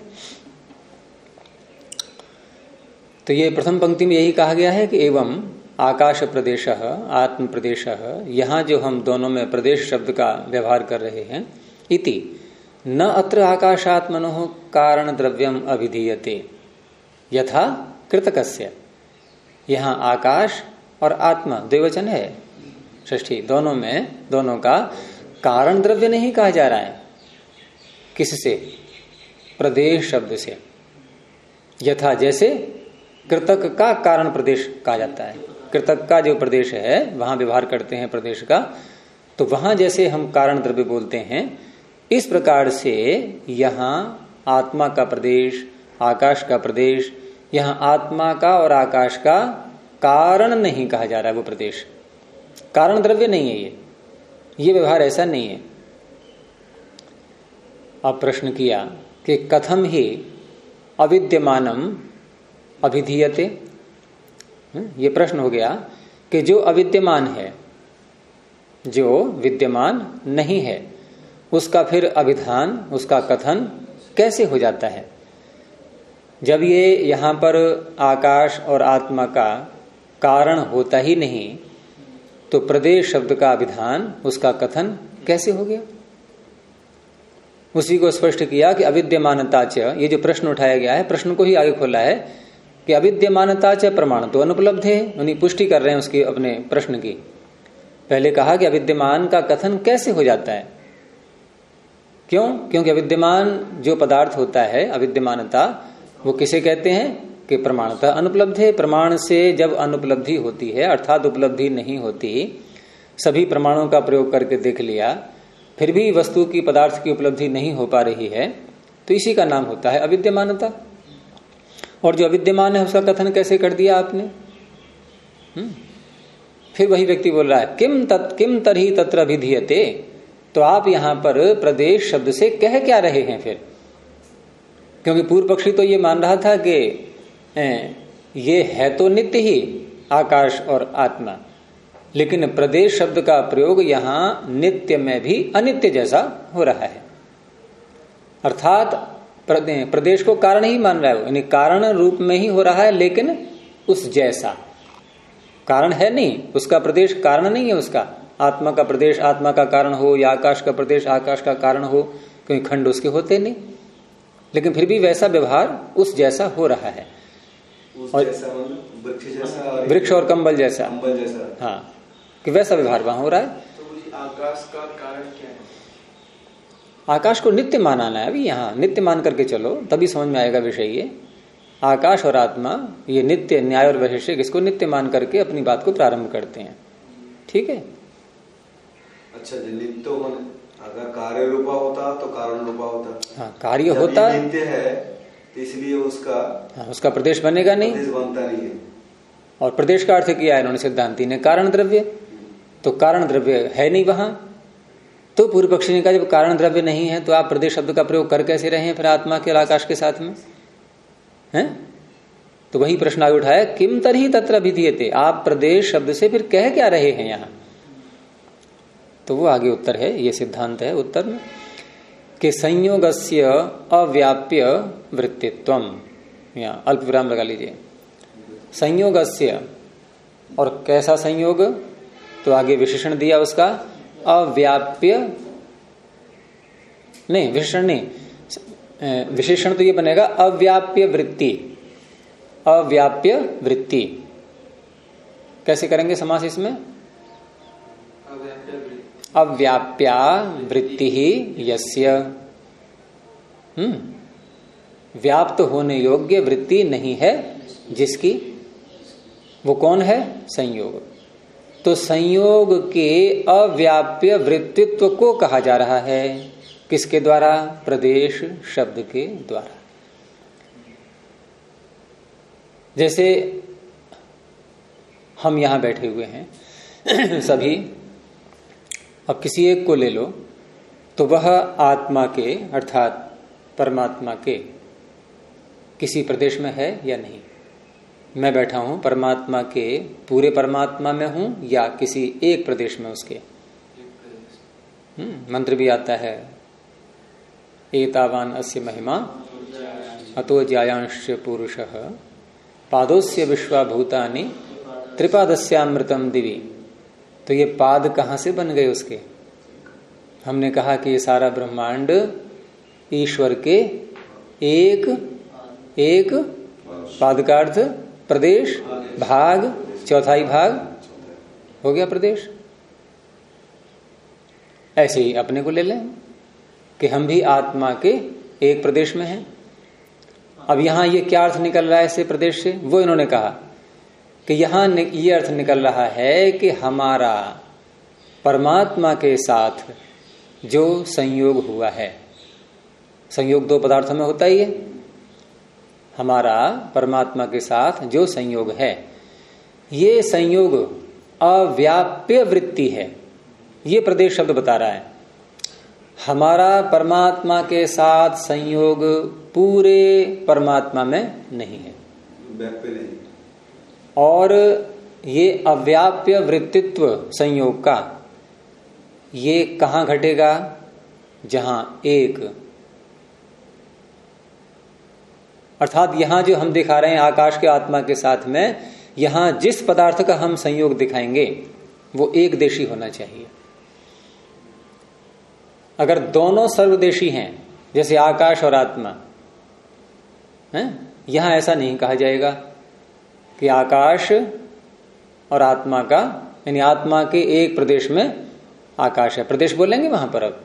S1: तो ये प्रथम पंक्ति में यही कहा गया है कि एवं आकाश प्रदेश आत्म प्रदेश, यहां जो हम दोनों में प्रदेश शब्द का व्यवहार कर रहे हैं, इति न अत्र आकाशात्मनो कारण द्रव्यम अभिधीयते यथा कृतकस्य। यहां आकाश और आत्मा द्विवचन है, षष्ठी, दोनों में दोनों का कारण द्रव्य नहीं कहा जा रहा है। किससे? प्रदेश शब्द से। यथा जैसे कृतक का कारण प्रदेश कहा जाता है, कृतक का जो प्रदेश है वहां व्यवहार करते हैं प्रदेश का, तो वहां जैसे हम कारण द्रव्य बोलते हैं इस प्रकार से यहां आत्मा का प्रदेश, आकाश का प्रदेश, यहां आत्मा का और आकाश का कारण नहीं कहा जा रहा है। वो प्रदेश कारण द्रव्य नहीं है, ये व्यवहार ऐसा नहीं है। अब प्रश्न किया कि कथम ही अविद्यमानम अभिधीयते। ये प्रश्न हो गया कि जो अविद्यमान है, जो विद्यमान नहीं है, उसका फिर अभिधान, उसका कथन कैसे हो जाता है? जब ये यहां पर आकाश और आत्मा का कारण होता ही नहीं तो प्रदेश शब्द का अभिधान, उसका कथन कैसे हो गया? उसी को स्पष्ट किया कि अविद्यमानता च, ये जो प्रश्न उठाया गया है प्रश्न को ही आगे खोला है कि अविद्यमानता च प्रमाण तो अनुपलब्ध है। उन्हीं पुष्टि कर रहे हैं उसकी अपने प्रश्न की। पहले कहा कि अविद्यमान का कथन कैसे हो जाता है, क्यों? क्योंकि अविद्यमान जो पदार्थ होता है, अविद्यमानता, वो किसे कहते हैं कि प्रमाणतः अनुपलब्ध है। प्रमाण से जब अनुपलब्धि होती है अर्थात उपलब्धि नहीं होती, सभी प्रमाणों का प्रयोग करके देख लिया फिर भी वस्तु की, पदार्थ की उपलब्धि नहीं हो पा रही है, तो इसी का नाम होता है अविद्यमानता। और जो अविद्यमान है उसका कथन कैसे कर दिया आपने? फिर वही व्यक्ति बोल रहा है किम तरही तत्र अभिधीयते। तो आप यहां पर प्रदेश शब्द से कह क्या रहे हैं फिर? क्योंकि पूर्व पक्षी तो ये मान रहा था कि ये है तो नित्य ही आकाश और आत्मा, लेकिन प्रदेश शब्द का प्रयोग यहां नित्य में भी अनित्य जैसा हो रहा है। अर्थात प्रदेश को कारण ही मान रहा है, यानी कारण रूप में ही हो रहा है, लेकिन उस जैसा कारण है नहीं, उसका प्रदेश कारण नहीं है। उसका आत्मा का प्रदेश आत्मा का कारण हो या आकाश का प्रदेश आकाश का कारण हो, क्योंकि खंड उसके होते नहीं, लेकिन फिर भी वैसा व्यवहार उस जैसा हो रहा है। और वृक्ष और कंबल जैसा, हाँ, कि वैसा व्यवहार वहां हो रहा है।
S4: तो आकाश का कारण क्या है?
S1: आकाश को नित्य मानाना है। अभी यहाँ नित्य मान करके चलो, तभी समझ में आएगा विषय। ये आकाश और आत्मा, ये नित्य, न्याय और वैशेषिक, इसको नित्य मान करके अपनी बात को प्रारंभ करते हैं। ठीक है।
S2: अच्छा, नित्य होने अगर कार्य रूपा होता तो कारण रूपा होता।
S1: हाँ, कार्य होता
S2: नित्य है तो इसलिए उसका,
S1: हाँ, उसका प्रदेश बनेगा नहीं,
S2: प्रदेश बनता नहीं है।
S1: और प्रदेश का अर्थ किया है इन्होंने सिद्धांति ने कारण द्रव्य, तो कारण द्रव्य है नहीं वहां। तो पूर्व पक्षी ने कहा जब कारण द्रव्य नहीं है तो आप प्रदेश शब्द का प्रयोग कर कैसे रहे हैं फिर आत्मा के आकाश के साथ में, हैं? तो वही प्रश्न आगे उठाया किम तरही तत्र अभिधीयते, आप प्रदेश शब्द से फिर कह क्या रहे हैं यहां? तो वो आगे उत्तर है, ये सिद्धांत है उत्तर में कि संयोगस्य अव्याप्य वृत्तित्वम, यहाँ अल्प विराम लगा लीजिए। संयोगस्य, और कैसा संयोग? नहीं, विशेषण नहीं, विशेषण तो ये बनेगा अव्याप्य वृत्ति। अव्याप्य वृत्ति कैसे करेंगे समास इसमें? अव्याप्या वृत्ति ही यस्य, व्याप्त होने योग्य वृत्ति नहीं है जिसकी, वो कौन है? संयोग। तो संयोग के अव्याप्य वृत्तित्व को कहा जा रहा है किसके द्वारा? प्रदेश शब्द के द्वारा। जैसे हम यहां बैठे हुए हैं सभी, अब किसी एक को ले लो तो वह आत्मा के अर्थात परमात्मा के किसी प्रदेश में है या नहीं? मैं बैठा हूं परमात्मा के पूरे परमात्मा में हूं या किसी एक प्रदेश में उसके? मंत्र भी आता है, एतावान अस्य महिमा अतो ज्यायांश पुरुषः पादोस्य विश्वाभूतानि त्रिपादस्यामृतम दिवि। तो ये पाद कहां से बन गए उसके? हमने कहा कि ये सारा ब्रह्मांड ईश्वर के एक पाद का अर्थ प्रदेश, भाग, चौथाई भाग हो गया प्रदेश। ऐसे ही अपने को ले लें कि हम भी आत्मा के एक प्रदेश में हैं। अब यहां ये क्या अर्थ निकल रहा है ऐसे प्रदेश से? वो इन्होंने कहा कि यहां ये अर्थ निकल रहा है कि हमारा परमात्मा के साथ जो संयोग हुआ है, संयोग दो पदार्थों में होता ही है, हमारा परमात्मा के साथ जो संयोग है, ये संयोग अव्याप्य वृत्ति है। ये प्रदेश शब्द बता रहा है हमारा परमात्मा के साथ संयोग पूरे परमात्मा में नहीं है,
S2: व्याप्य नहीं।
S1: और ये अव्याप्य वृत्तित्व संयोग का ये कहां घटेगा? जहां एक, अर्थात यहां जो हम दिखा रहे हैं आकाश के आत्मा के साथ में, यहां जिस पदार्थ का हम संयोग दिखाएंगे वो एक देशी होना चाहिए। अगर दोनों सर्वदेशी हैं जैसे आकाश और आत्मा हैं, यहां ऐसा नहीं कहा जाएगा कि आकाश और आत्मा का, यानी आत्मा के एक प्रदेश में आकाश है, प्रदेश बोलेंगे वहां पर। अब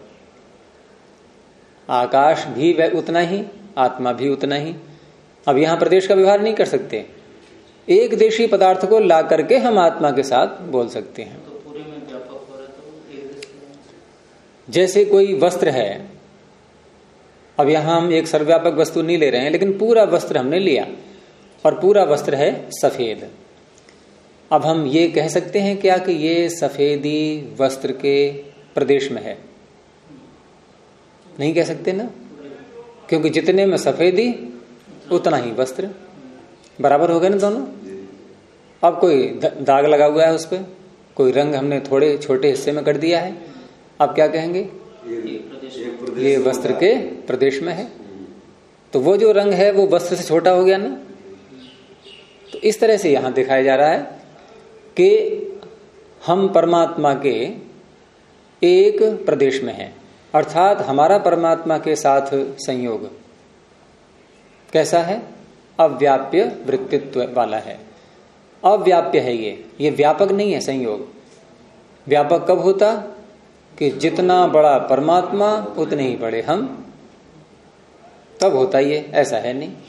S1: आकाश भी उतना ही, आत्मा भी उतना ही। अब यहां प्रदेश का व्यवहार नहीं कर सकते, एक देशी पदार्थ को ला करके हम आत्मा के साथ बोल सकते हैं।
S3: तो पूरे में व्यापक हो रहा है तो एक देश।
S1: जैसे कोई वस्त्र है, अब यहां हम एक सर्वव्यापक वस्तु नहीं ले रहे हैं, लेकिन पूरा वस्त्र हमने लिया और पूरा वस्त्र है सफेद। अब हम ये कह सकते हैं क्या कि ये सफेदी वस्त्र के प्रदेश में है? नहीं कह सकते ना, क्योंकि जितने में सफेदी उतना ही वस्त्र, बराबर हो गए ना दोनों। अब कोई दाग लगा हुआ है उस पर, कोई रंग हमने थोड़े छोटे हिस्से में कर दिया है, अब क्या कहेंगे? ये वस्त्र के प्रदेश में है। तो वो जो रंग है वो वस्त्र से छोटा हो गया ना। तो इस तरह से यहां दिखाया जा रहा है कि हम परमात्मा के एक प्रदेश में हैं, अर्थात हमारा परमात्मा के साथ संयोग कैसा है? अव्याप्य वृत्तित्व वाला है। अव्याप्य है ये व्यापक नहीं है संयोग। व्यापक कब होता? कि जितना बड़ा परमात्मा उतने ही बड़े हम, तब होता ये, ऐसा है नहीं।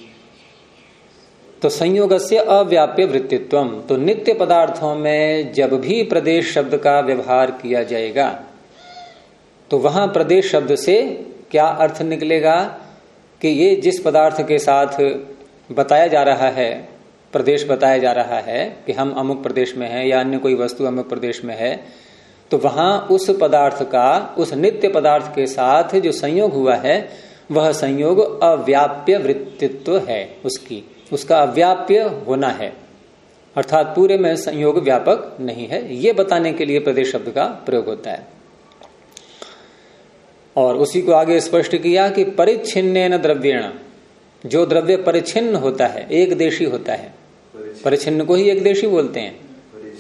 S1: तो संयोगस्य अव्याप्य वृत्तित्वम, तो नित्य पदार्थों में जब भी प्रदेश शब्द का व्यवहार किया जाएगा तो वहां प्रदेश शब्द से क्या अर्थ निकलेगा कि ये जिस पदार्थ के साथ बताया जा रहा है, प्रदेश बताया जा रहा है कि हम अमुक प्रदेश में हैं या अन्य कोई वस्तु अमुक प्रदेश में है, तो वहां उस पदार्थ का उस नित्य पदार्थ के साथ जो संयोग हुआ है वह संयोग अव्याप्य वृत्तित्व है, उसका अव्याप्य होना है, अर्थात पूरे में संयोग व्यापक नहीं है। ये बताने के लिए प्रदेश शब्द का प्रयोग होता है। और उसी को आगे स्पष्ट किया कि परिच्छिन्नेन द्रव्येण, जो द्रव्य परिच्छिन्न होता है, एक देशी होता है, परिच्छिन्न को ही एक देशी बोलते हैं,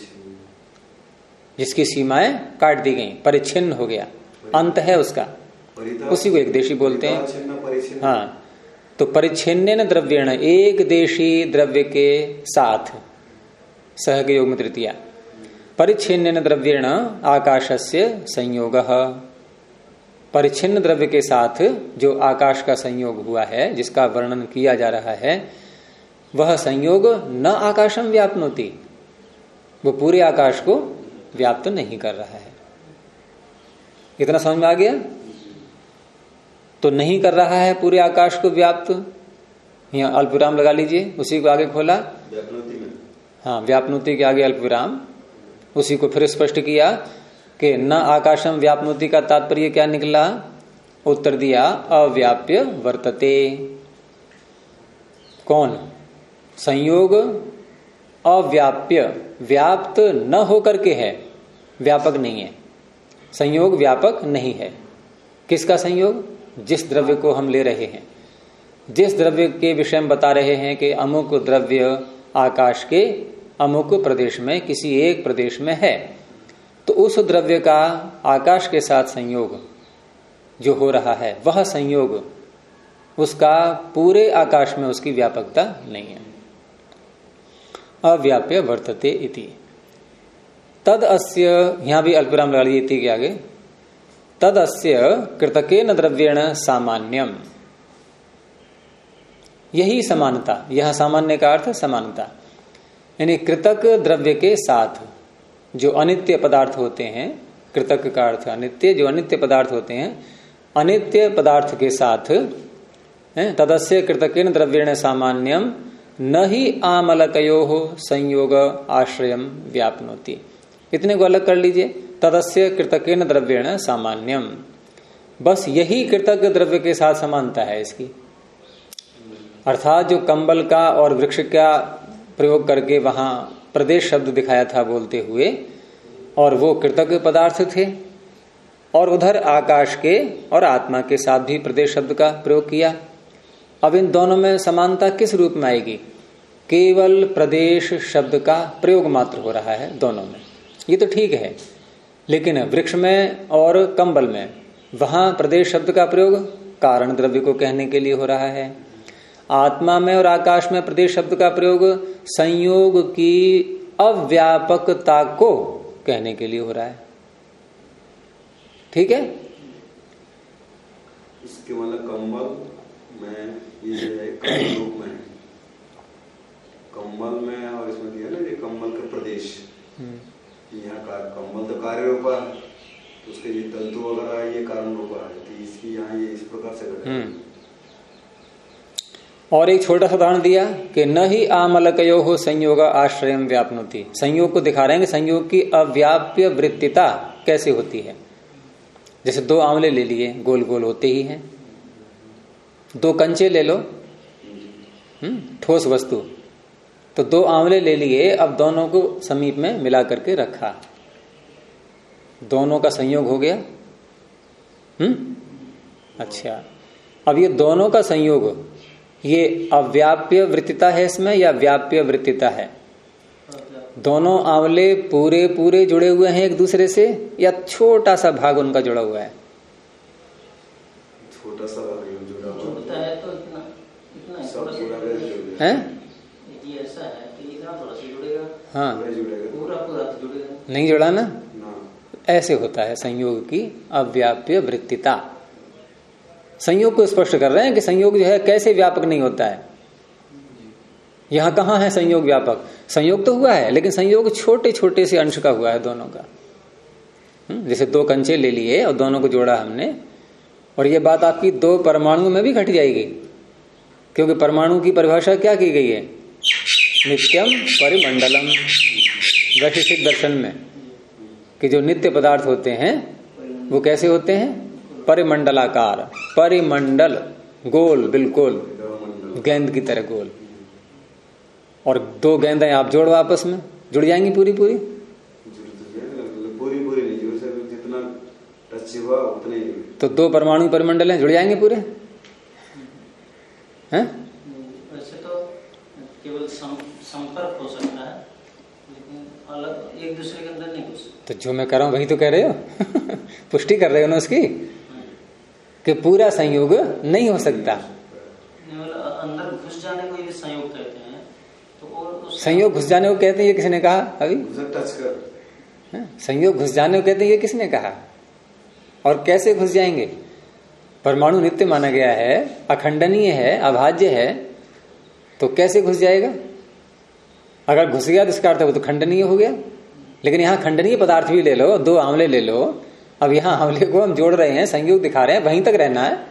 S1: जिसकी सीमाएं काट दी गई, परिच्छिन्न हो गया, अंत है उसका, उसी को एक देशी बोलते हैं। हाँ, तो परिच्छिन्नेन द्रव्येण, एक देशी द्रव्य के साथ, सहयोग में तृतीया, परिच्छिन्नेन द्रव्येण आकाशस्य संयोगः, परिच्छिन्न द्रव्य के साथ जो आकाश का संयोग हुआ है, जिसका वर्णन किया जा रहा है, वह संयोग न आकाशम व्याप्नोति, वो पूरे आकाश को व्याप्त नहीं कर रहा है। इतना समझ में आ गया? तो नहीं कर रहा है पूरे आकाश को व्याप्त, यहाँ अल्पविराम लगा लीजिए, उसी को आगे खोला,
S2: व्याप्नोति में,
S1: हाँ, व्याप्नोति के आगे अल्पविराम, उसी को फिर स्पष्ट किया कि न आकाशम व्याप्नोति का तात्पर्य क्या निकला? उत्तर दिया अव्याप्य वर्तते। कौन? संयोग अव्याप्य, व्याप्त न होकर के है, व्यापक नहीं है। संयोग व्यापक नहीं है। किसका संयोग? जिस द्रव्य को हम ले रहे हैं, जिस द्रव्य के विषय में बता रहे हैं कि अमुक द्रव्य आकाश के अमुक प्रदेश में, किसी एक प्रदेश में है, तो उस द्रव्य का आकाश के साथ संयोग जो हो रहा है, वह संयोग उसका पूरे आकाश में उसकी व्यापकता नहीं है। अव्याप्य वर्तते इति। तद अस्य, यहां भी अल्पविराम लगा लीजिए इति के आगे, तद अस्य कृतकेन द्रव्येण सामान्यम, यही समानता, यह सामान्य का अर्थ समानता, यानी कृतक द्रव्य के साथ जो अनित्य पदार्थ होते हैं, कृतक का अर्थ अनित्य, जो अनित्य पदार्थ होते हैं, अनित्य पदार्थ के साथ तदस्य कृतकेन द्रव्येण सामान्यम न ही आमलकयोः संयोग आश्रयम व्याप्नोति। इतने को अलग कर लीजिए, तदस्य कृतकेन द्रव्येण सामान्यम, बस यही कृतक द्रव्य के साथ समानता है इसकी। अर्थात जो कंबल का और वृक्ष का प्रयोग करके वहां प्रदेश शब्द दिखाया था बोलते हुए, और वो कृतक पदार्थ थे, और उधर आकाश के और आत्मा के साथ भी प्रदेश शब्द का प्रयोग किया। अब इन दोनों में समानता किस रूप में आएगी? केवल प्रदेश शब्द का प्रयोग मात्र हो रहा है दोनों में, ये तो ठीक है, लेकिन वृक्ष में और कंबल में वहां प्रदेश शब्द का प्रयोग कारण द्रव्य को कहने के लिए हो रहा है। आत्मा में और आकाश में प्रदेश शब्द का प्रयोग संयोग की अव्यापकता को कहने के लिए हो रहा है। ठीक है,
S2: इसके मतलब कंबल में ये जो है कार्य रूप में, कंबल में, और इसमें दिया ना ये कंबल का प्रदेश, यहाँ का कंबल तो कार्य रूप है, तो उसके ये तंतु वगैरह ये कारण रूप है, तो इसकी यहाँ ये इस प्रकार से करते हैं।
S1: और एक छोटा सा उदाहरण दिया कि न ही आमलकयोः संयोग आश्रय व्याप्नोति, संयोग को दिखा रहे हैं कि संयोग की अव्याप्य वृत्तिता कैसे होती है। जैसे दो आंवले ले लिए, गोल गोल होते ही हैं, दो कंचे ले लो, ठोस वस्तु, तो दो आंवले ले लिए, अब दोनों को समीप में मिला करके रखा, दोनों का संयोग हो गया। अच्छा, अब ये दोनों का संयोग, ये अव्याप्य वृत्तिता है इसमें या व्याप्य वृत्तिता है? दोनों आंवले पूरे पूरे जुड़े हुए हैं एक दूसरे से, या छोटा सा भाग उनका जुड़ा हुआ है?
S2: छोटा सा भाग जुड़ा
S3: जुड़ता है तो इतना
S2: सब जुड़ा हुआ
S1: है।
S3: ये ऐसा है कि इतना थोड़ा सा जुड़ेगा,
S2: हाँ
S3: पूरा पूरा तो जुड़ेगा
S1: नहीं, जुड़ा ना, ऐसे होता है संयोग की अव्याप्य वृत्तिता। संयोग को स्पष्ट कर रहे हैं कि संयोग जो है कैसे व्यापक नहीं होता है। यहां कहां है संयोग व्यापक? संयोग तो हुआ है, लेकिन संयोग छोटे छोटे से अंश का हुआ है दोनों का। जैसे दो कंचे ले लिए और दोनों को जोड़ा हमने, और ये बात आपकी दो परमाणु में भी घट जाएगी, क्योंकि परमाणु की परिभाषा क्या की गई है? नित्यम परिमंडलम, वैशेषिक दर्शन में, कि जो नित्य पदार्थ होते हैं वो कैसे होते हैं? परिमंडलाकार, परिमंडल, गोल, बिल्कुल गेंद की तरह गोल। और दो गेंदें आप जोड़ो आपस में, जुड़ जाएंगी पूरी पूरी?
S2: पूरी पूरी नहीं जुड़ सकती, जितना टच हुआ उतने ही।
S1: तो दो परमाणु परिमंडल हैं, जुड़ जाएंगे पूरे हैं?
S3: वैसे तो केवल संपर्क हो सकता है, लेकिन अलग एक दूसरे के अंदर नहीं हो सकता।
S1: तो जो मैं कर रहा हूं वही तो कह रहे हो। पुष्टि कर रहे हो ना उसकी। कि पूरा संयोग नहीं हो सकता।
S3: अंदर घुस जाने को ये संयोग कहते हैं, तो
S1: संयोग घुस जाने को कहते हैं, ये किसने कहा अभी?
S2: टच कर
S1: संयोग घुस जाने को कहते हैं, ये किसने कहा? और कैसे घुस जाएंगे? परमाणु नित्य माना गया है, अखंडनीय है, अभाज्य है, तो कैसे घुस जाएगा? अगर घुस गया तो इसका अर्थ वो तो खंडनीय हो गया। लेकिन यहां खंडनीय पदार्थ भी ले लो, 2 आंवले ले लो, अब यहां आंवले को हम जोड़ रहे हैं, संयोग दिखा रहे हैं, वहीं तक रहना है,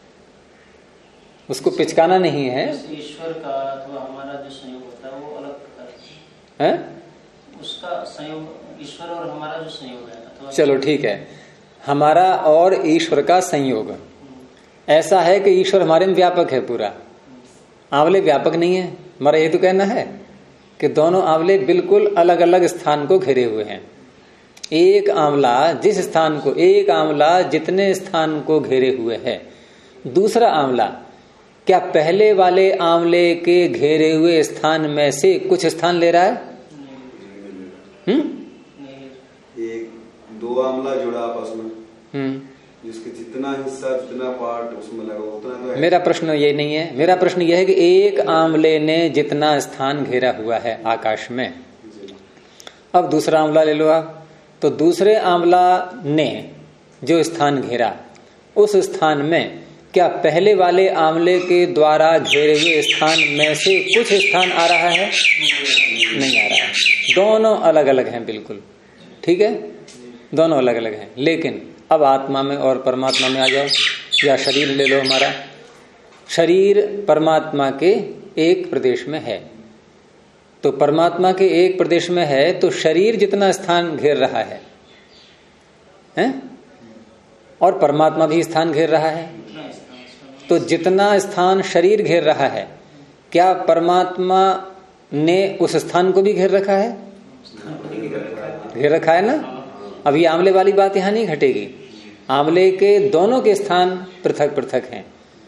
S1: उसको पिचकाना नहीं है।
S3: ईश्वर का अथवा हमारा जो संयोग होता है वो अलग
S1: है,
S3: उसका संयोग ईश्वर और हमारा जो संयोग है अथवा
S1: चलो ठीक है, हमारा और ईश्वर का संयोग ऐसा है कि ईश्वर हमारे में व्यापक है पूरा, आंवले व्यापक नहीं है। हमारा ये तो कहना है कि दोनों आंवले बिल्कुल अलग अलग स्थान को घेरे हुए हैं। एक आंवला जिस स्थान को, एक आंवला जितने स्थान को घेरे हुए है, दूसरा आंवला क्या पहले वाले आंवले के घेरे हुए स्थान में से कुछ स्थान ले रहा है?
S2: एक 2 आंवला जुड़ा आपस में, जिसके जितना हिस्सा, जितना पार्ट उसमें लगा उतना तो है।
S1: मेरा प्रश्न ये नहीं है, मेरा प्रश्न यह है कि एक आंवले ने जितना स्थान घेरा हुआ है आकाश में, अब दूसरा आंवला ले लो आप, तो दूसरे आंवला ने जो स्थान घेरा, उस स्थान में क्या पहले वाले आंवले के द्वारा घेरे हुए स्थान में से कुछ स्थान आ रहा है? नहीं आ रहा है। दोनों अलग अलग हैं बिल्कुल, ठीक है, दोनों अलग अलग हैं। लेकिन अब आत्मा में और परमात्मा में आ जाओ, या शरीर ले लो, हमारा शरीर परमात्मा के एक प्रदेश में है, तो परमात्मा के एक प्रदेश में है, तो शरीर जितना स्थान घेर रहा है, और परमात्मा भी स्थान घेर रहा है, तो जितना स्थान शरीर घेर रहा है, क्या परमात्मा ने उस स्थान को भी घेर रखा है? घेर रखा है ना। अब ये आंवले वाली बात यहां नहीं घटेगी, आंवले के दोनों के स्थान पृथक पृथक हैं।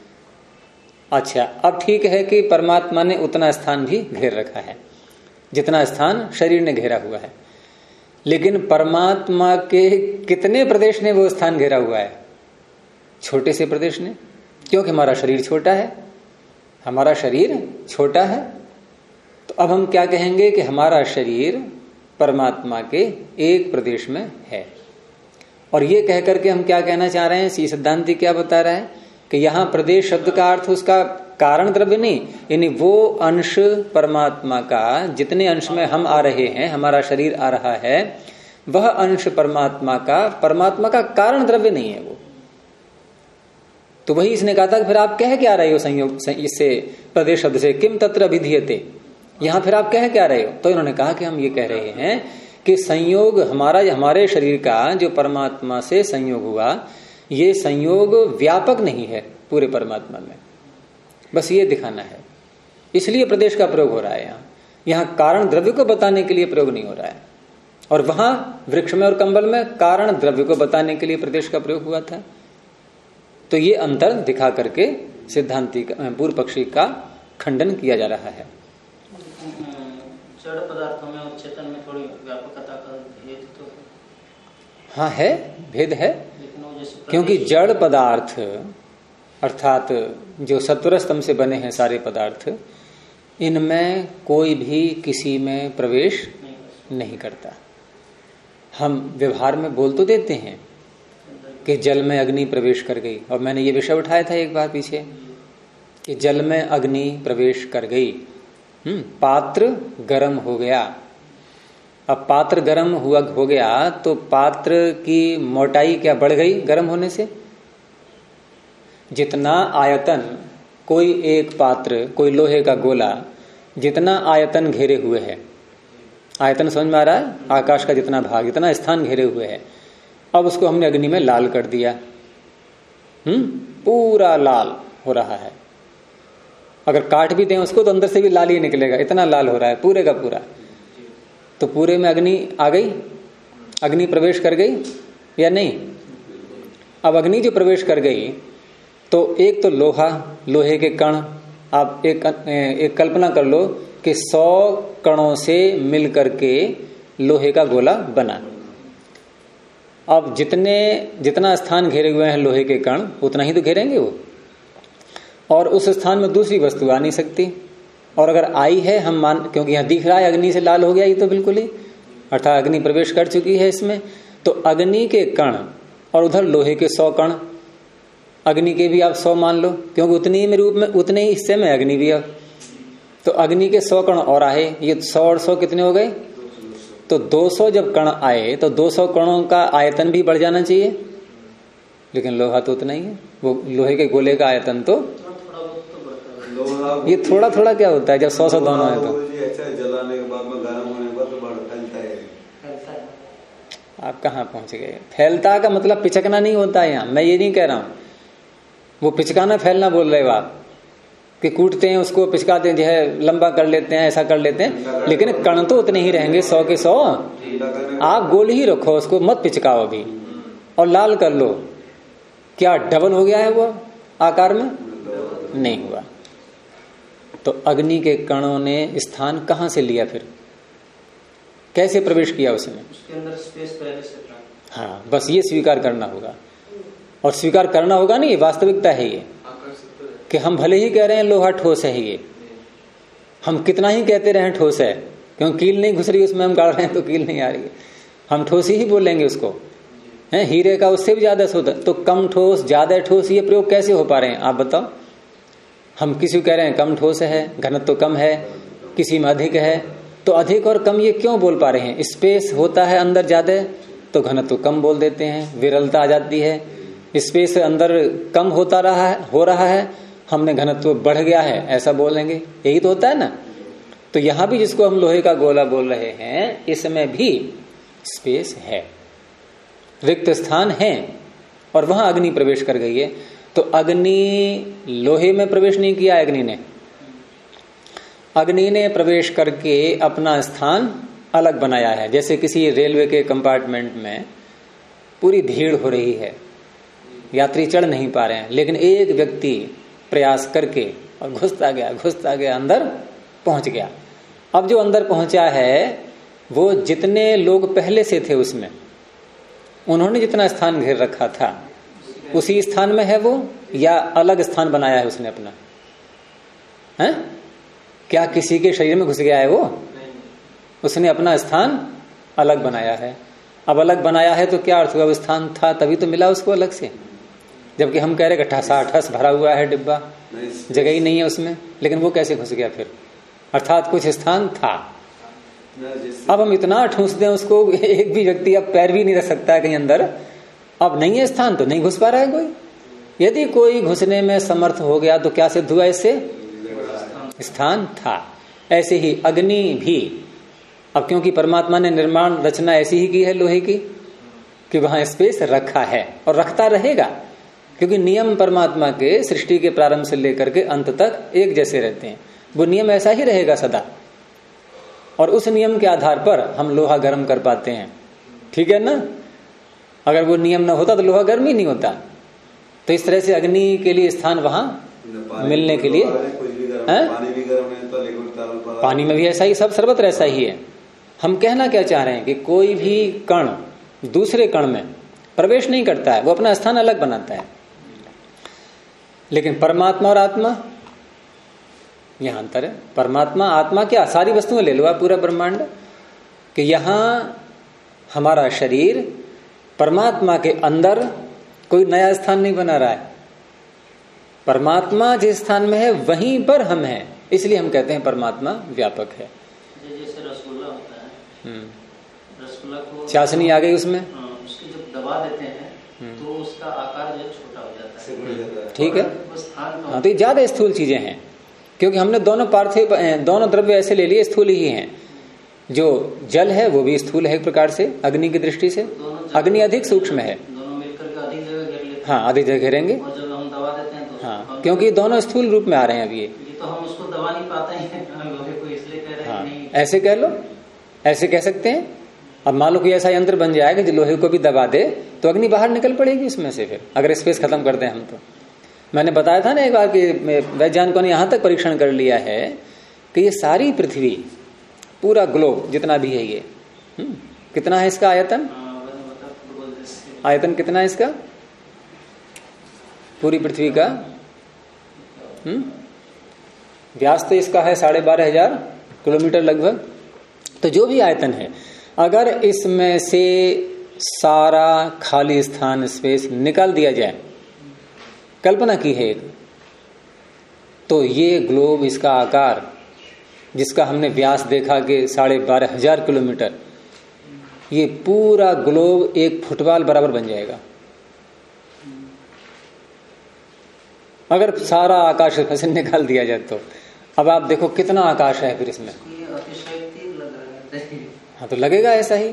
S1: अच्छा, अब ठीक है कि परमात्मा ने उतना स्थान भी घेर रखा है जितना स्थान शरीर ने घेरा हुआ है, लेकिन परमात्मा के कितने प्रदेश ने वो स्थान घेरा हुआ है? छोटे से प्रदेश ने, क्योंकि हमारा शरीर छोटा है, हमारा शरीर छोटा है। तो अब हम क्या कहेंगे कि हमारा शरीर परमात्मा के एक प्रदेश में है। और ये कह करके हम क्या कहना चाह रहे हैं, सी सिद्धांति क्या बता रहा है कि यहां प्रदेश शब्द का अर्थ उसका कारण द्रव्य नहीं, यानी वो अंश परमात्मा का, जितने अंश में हम आ रहे हैं, हमारा शरीर आ रहा है, वह अंश परमात्मा का कारण द्रव्य नहीं है वो। तो वही इसने कहा था कि फिर आप कह क्या रहे हो संयोग इससे, प्रदेश शब्द से, किम तत्र अभिधीयते, यहां फिर आप कह क्या रहे हो? तो इन्होंने कहा कि हम ये कह रहे हैं कि संयोग हमारे शरीर का जो परमात्मा से संयोग हुआ, ये संयोग व्यापक नहीं है पूरे परमात्मा में, बस ये दिखाना है। इसलिए प्रदेश का प्रयोग हो रहा है यहाँ कारण द्रव्य को बताने के लिए प्रयोग नहीं हो रहा है। और वहां वृक्ष में और कंबल में कारण द्रव्य को बताने के लिए प्रदेश का प्रयोग हुआ था। तो ये अंतर दिखा करके सिद्धांति का, पूर्व पक्षी का खंडन किया जा रहा है।
S3: जड़ पदार्थों में और चेतन में थोड़ी व्यापकता का भेद तो
S1: हाँ है, भेद है, क्योंकि जड़ पदार्थ अर्थात जो सत्वर स्तंभ से बने हैं सारे पदार्थ, इनमें कोई भी किसी में प्रवेश नहीं करता। हम व्यवहार में बोल तो देते हैं कि जल में अग्नि प्रवेश कर गई, और मैंने ये विषय उठाया था एक बार पीछे कि जल में अग्नि प्रवेश कर गई, पात्र गर्म हो गया। अब पात्र गर्म हो गया तो पात्र की मोटाई क्या बढ़ गई गर्म होने से? जितना आयतन कोई एक पात्र, कोई लोहे का गोला, जितना आयतन घेरे हुए है, आयतन समझ में आ रहा है, आकाश का जितना भाग, जितना स्थान घेरे हुए है, अब उसको हमने अग्नि में लाल कर दिया, पूरा लाल हो रहा है। अगर काट भी दें उसको तो अंदर से भी लाल ही निकलेगा, इतना लाल हो रहा है पूरे का पूरा। तो पूरे में अग्नि आ गई, अग्नि प्रवेश कर गई या नहीं? अब अग्नि जो प्रवेश कर गई तो एक तो लोहे के कण, आप एक कल्पना कर लो कि 100 कणों से मिल करके लोहे का गोला बना। अब जितना स्थान घेरे हुए हैं लोहे के कण उतना ही तो घेरेंगे वो, और उस स्थान में दूसरी वस्तु आ नहीं सकती। और अगर आई है हम मान, क्योंकि यहां दिख रहा है अग्नि से लाल हो गया ये तो बिल्कुल ही, अर्थात अग्नि प्रवेश कर चुकी है इसमें, तो अग्नि के कण और उधर लोहे के 100 कण, अग्नि के भी आप 100 मान लो, क्योंकि उतनी ही रूप में उतने ही हिस्से में अग्नि भी है। तो अग्नि के 100 कण और आए, ये 100 और 100 कितने हो गए? तो 200 जब कण आए तो 200 कणों का आयतन भी बढ़ जाना चाहिए, लेकिन लोहा तो उतना ही है। वो लोहे के गोले का आयतन तो ये थोड़ा थोड़ा क्या होता है जब 100 दोनों है तो
S2: जलाने के बाद में गर्म होने के बाद तो फैलता है।
S1: आप कहाँ पहुंच गए? फैलता का मतलब पिचकना नहीं होता है यहाँ, मैं ये नहीं कह रहा हूं। वो पिचकाना फैलना बोल रहे हो आप, कि कूटते हैं उसको, पिचकाते हैं, जो है लंबा कर लेते हैं, ऐसा कर लेते हैं, लेकिन कण तो उतने ही रहेंगे 100 के 100। आप गोल ही रखो उसको, मत पिचकाओ अभी, और लाल कर लो। क्या डबल हो गया है वो आकार में? नहीं हुआ। तो अग्नि के कणों ने स्थान कहां से लिया, फिर कैसे प्रवेश किया उसमें?
S3: उसके अंदर स्पेस पहले से था।
S1: हाँ, बस ये स्वीकार करना होगा, और स्वीकार करना होगा नहीं, वास्तविकता है ये, कि हम भले ही कह रहे हैं लोहा ठोस है, ये हम कितना ही कहते रहे ठोस है, क्योंकि कील नहीं घुस रही उसमें, हम गाड़ रहे हैं तो कील नहीं आ रही है, हम ठोस ही बोलेंगे उसको, है हीरे का उससे भी ज्यादा होता है। तो कम ठोस ज्यादा ठोस ये प्रयोग कैसे हो पा रहे हैं आप बताओ? हम किसी को कह रहे हैं कम ठोस है, घनत्व तो कम है, किसी में अधिक है, तो अधिक और कम ये क्यों बोल पा रहे हैं? स्पेस होता है अंदर ज्यादा तो घनत्व तो कम बोल देते हैं, विरलता आ जाती है। स्पेस अंदर कम हो रहा है, हमने घनत्व बढ़ गया है ऐसा बोलेंगे, यही तो होता है ना। तो यहां भी जिसको हम लोहे का गोला बोल रहे हैं, इसमें भी स्पेस है, रिक्त स्थान है, और वहां अग्नि प्रवेश कर गई है। तो अग्नि लोहे में प्रवेश नहीं किया, अग्नि ने प्रवेश करके अपना स्थान अलग बनाया है। जैसे किसी रेलवे के कंपार्टमेंट में पूरी भीड़ हो रही है, यात्री चढ़ नहीं पा रहे हैं, लेकिन एक व्यक्ति प्रयास करके और घुसता गया अंदर पहुंच गया। अब जो अंदर पहुंचा है वो जितने लोग पहले से थे उसमें, उन्होंने जितना स्थान घेर रखा था उसी स्थान में है वो, या अलग स्थान बनाया है उसने अपना? है क्या किसी के शरीर में घुस गया है वो? उसने अपना स्थान अलग बनाया है। अब अलग बनाया है तो क्या अर्थ हुआ? वो स्थान था तभी तो मिला उसको अलग से, जबकि हम कह रहे कि ठस भरा हुआ है डिब्बा, जगह ही नहीं है उसमें, लेकिन वो कैसे घुस गया फिर? अर्थात कुछ स्थान था। अब हम इतना ठूस दें उसको, एक भी व्यक्ति अब पैर भी नहीं रख सकता है कहीं अंदर, अब नहीं है स्थान तो नहीं घुस पा रहा है कोई। यदि कोई घुसने में समर्थ हो गया तो क्या सिद्ध हुआ? इससे स्थान था। ऐसे ही अग्नि भी, अब क्योंकि परमात्मा ने निर्माण रचना ऐसी ही की है लोहे की कि वहां स्पेस रखा है और रखता रहेगा, क्योंकि नियम परमात्मा के सृष्टि के प्रारंभ से लेकर के अंत तक एक जैसे रहते हैं, वो नियम ऐसा ही रहेगा सदा, और उस नियम के आधार पर हम लोहा गर्म कर पाते हैं। ठीक है ना? अगर वो नियम न होता तो लोहा गर्म ही नहीं होता। तो इस तरह से अग्नि के लिए स्थान वहां मिलने के लिए पानी भी गर्म है तो लिक्विड तरल, पानी में भी ऐसा ही, सब सर्वत्र ऐसा ही है। हम कहना क्या चाह रहे हैं कि कोई भी कण दूसरे कण में प्रवेश नहीं करता है, वो अपना स्थान अलग बनाता है। लेकिन परमात्मा और आत्मा, यहां अंतर है। परमात्मा आत्मा क्या, सारी वस्तुएं ले लो आप, पूरा ब्रह्मांड, कि यहां हमारा शरीर परमात्मा के अंदर कोई नया स्थान नहीं बना रहा है। परमात्मा जिस स्थान में है वहीं पर हम हैं, इसलिए हम कहते हैं परमात्मा व्यापक है।
S3: जैसे रसगुल्ला होता है, रसगुल्ला को
S1: चाशनी आ गई उसमें,
S3: उसकी जब दबा देते हैं तो उसका आकार जो छोटा हो जाता है।
S1: ठीक है, हाँ, तो ये ज्यादा स्थूल चीजें हैं, क्योंकि हमने दोनों पार्थिव, दोनों द्रव्य ऐसे ले लिए स्थूल ही हैं। जो जल है वो भी स्थूल है एक प्रकार से अग्नि की दृष्टि से, अग्नि अधिक सूक्ष्म है,
S3: दोनों मिलकर के अधिक जगह घेर लेते हैं।
S1: हाँ, अधिक जगह घेरेंगे,
S3: और जब हम दबा देते हैं तो
S1: हाँ, क्योंकि दोनों स्थूल रूप में आ रहे हैं अभी।
S3: ये तो हम उसको दबा नहीं पाते हैं लोहे को, इसलिए कह रहे हैं।
S1: हाँ, ऐसे कह लो, ऐसे कह सकते हैं। अब मान लो कोई ऐसा यंत्र बन जाएगा जो लोहे को भी दबा दे तो अग्नि बाहर निकल पड़ेगी उसमें से, फिर अगर स्पेस खत्म कर दें हम तो। मैंने बताया था ना एक बार कि वैज्ञानिकों ने यहां तक परीक्षण कर लिया है कि ये सारी पृथ्वी, पूरा ग्लोब जितना भी है ये, कितना है इसका आयतन? आयतन कितना है इसका, पूरी पृथ्वी का? व्यास तो इसका है 12,500 किलोमीटर लगभग। तो जो भी आयतन है, अगर इसमें से सारा खाली स्थान, स्पेस निकाल दिया जाए, कल्पना की है एक, तो ये ग्लोब, इसका आकार जिसका हमने व्यास देखा कि 12,500 किलोमीटर, ये पूरा ग्लोब एक फुटबॉल बराबर बन जाएगा अगर सारा आकाश से निकाल दिया जाए तो। अब आप देखो कितना आकाश है फिर इसमें। हाँ, तो लगेगा ऐसा ही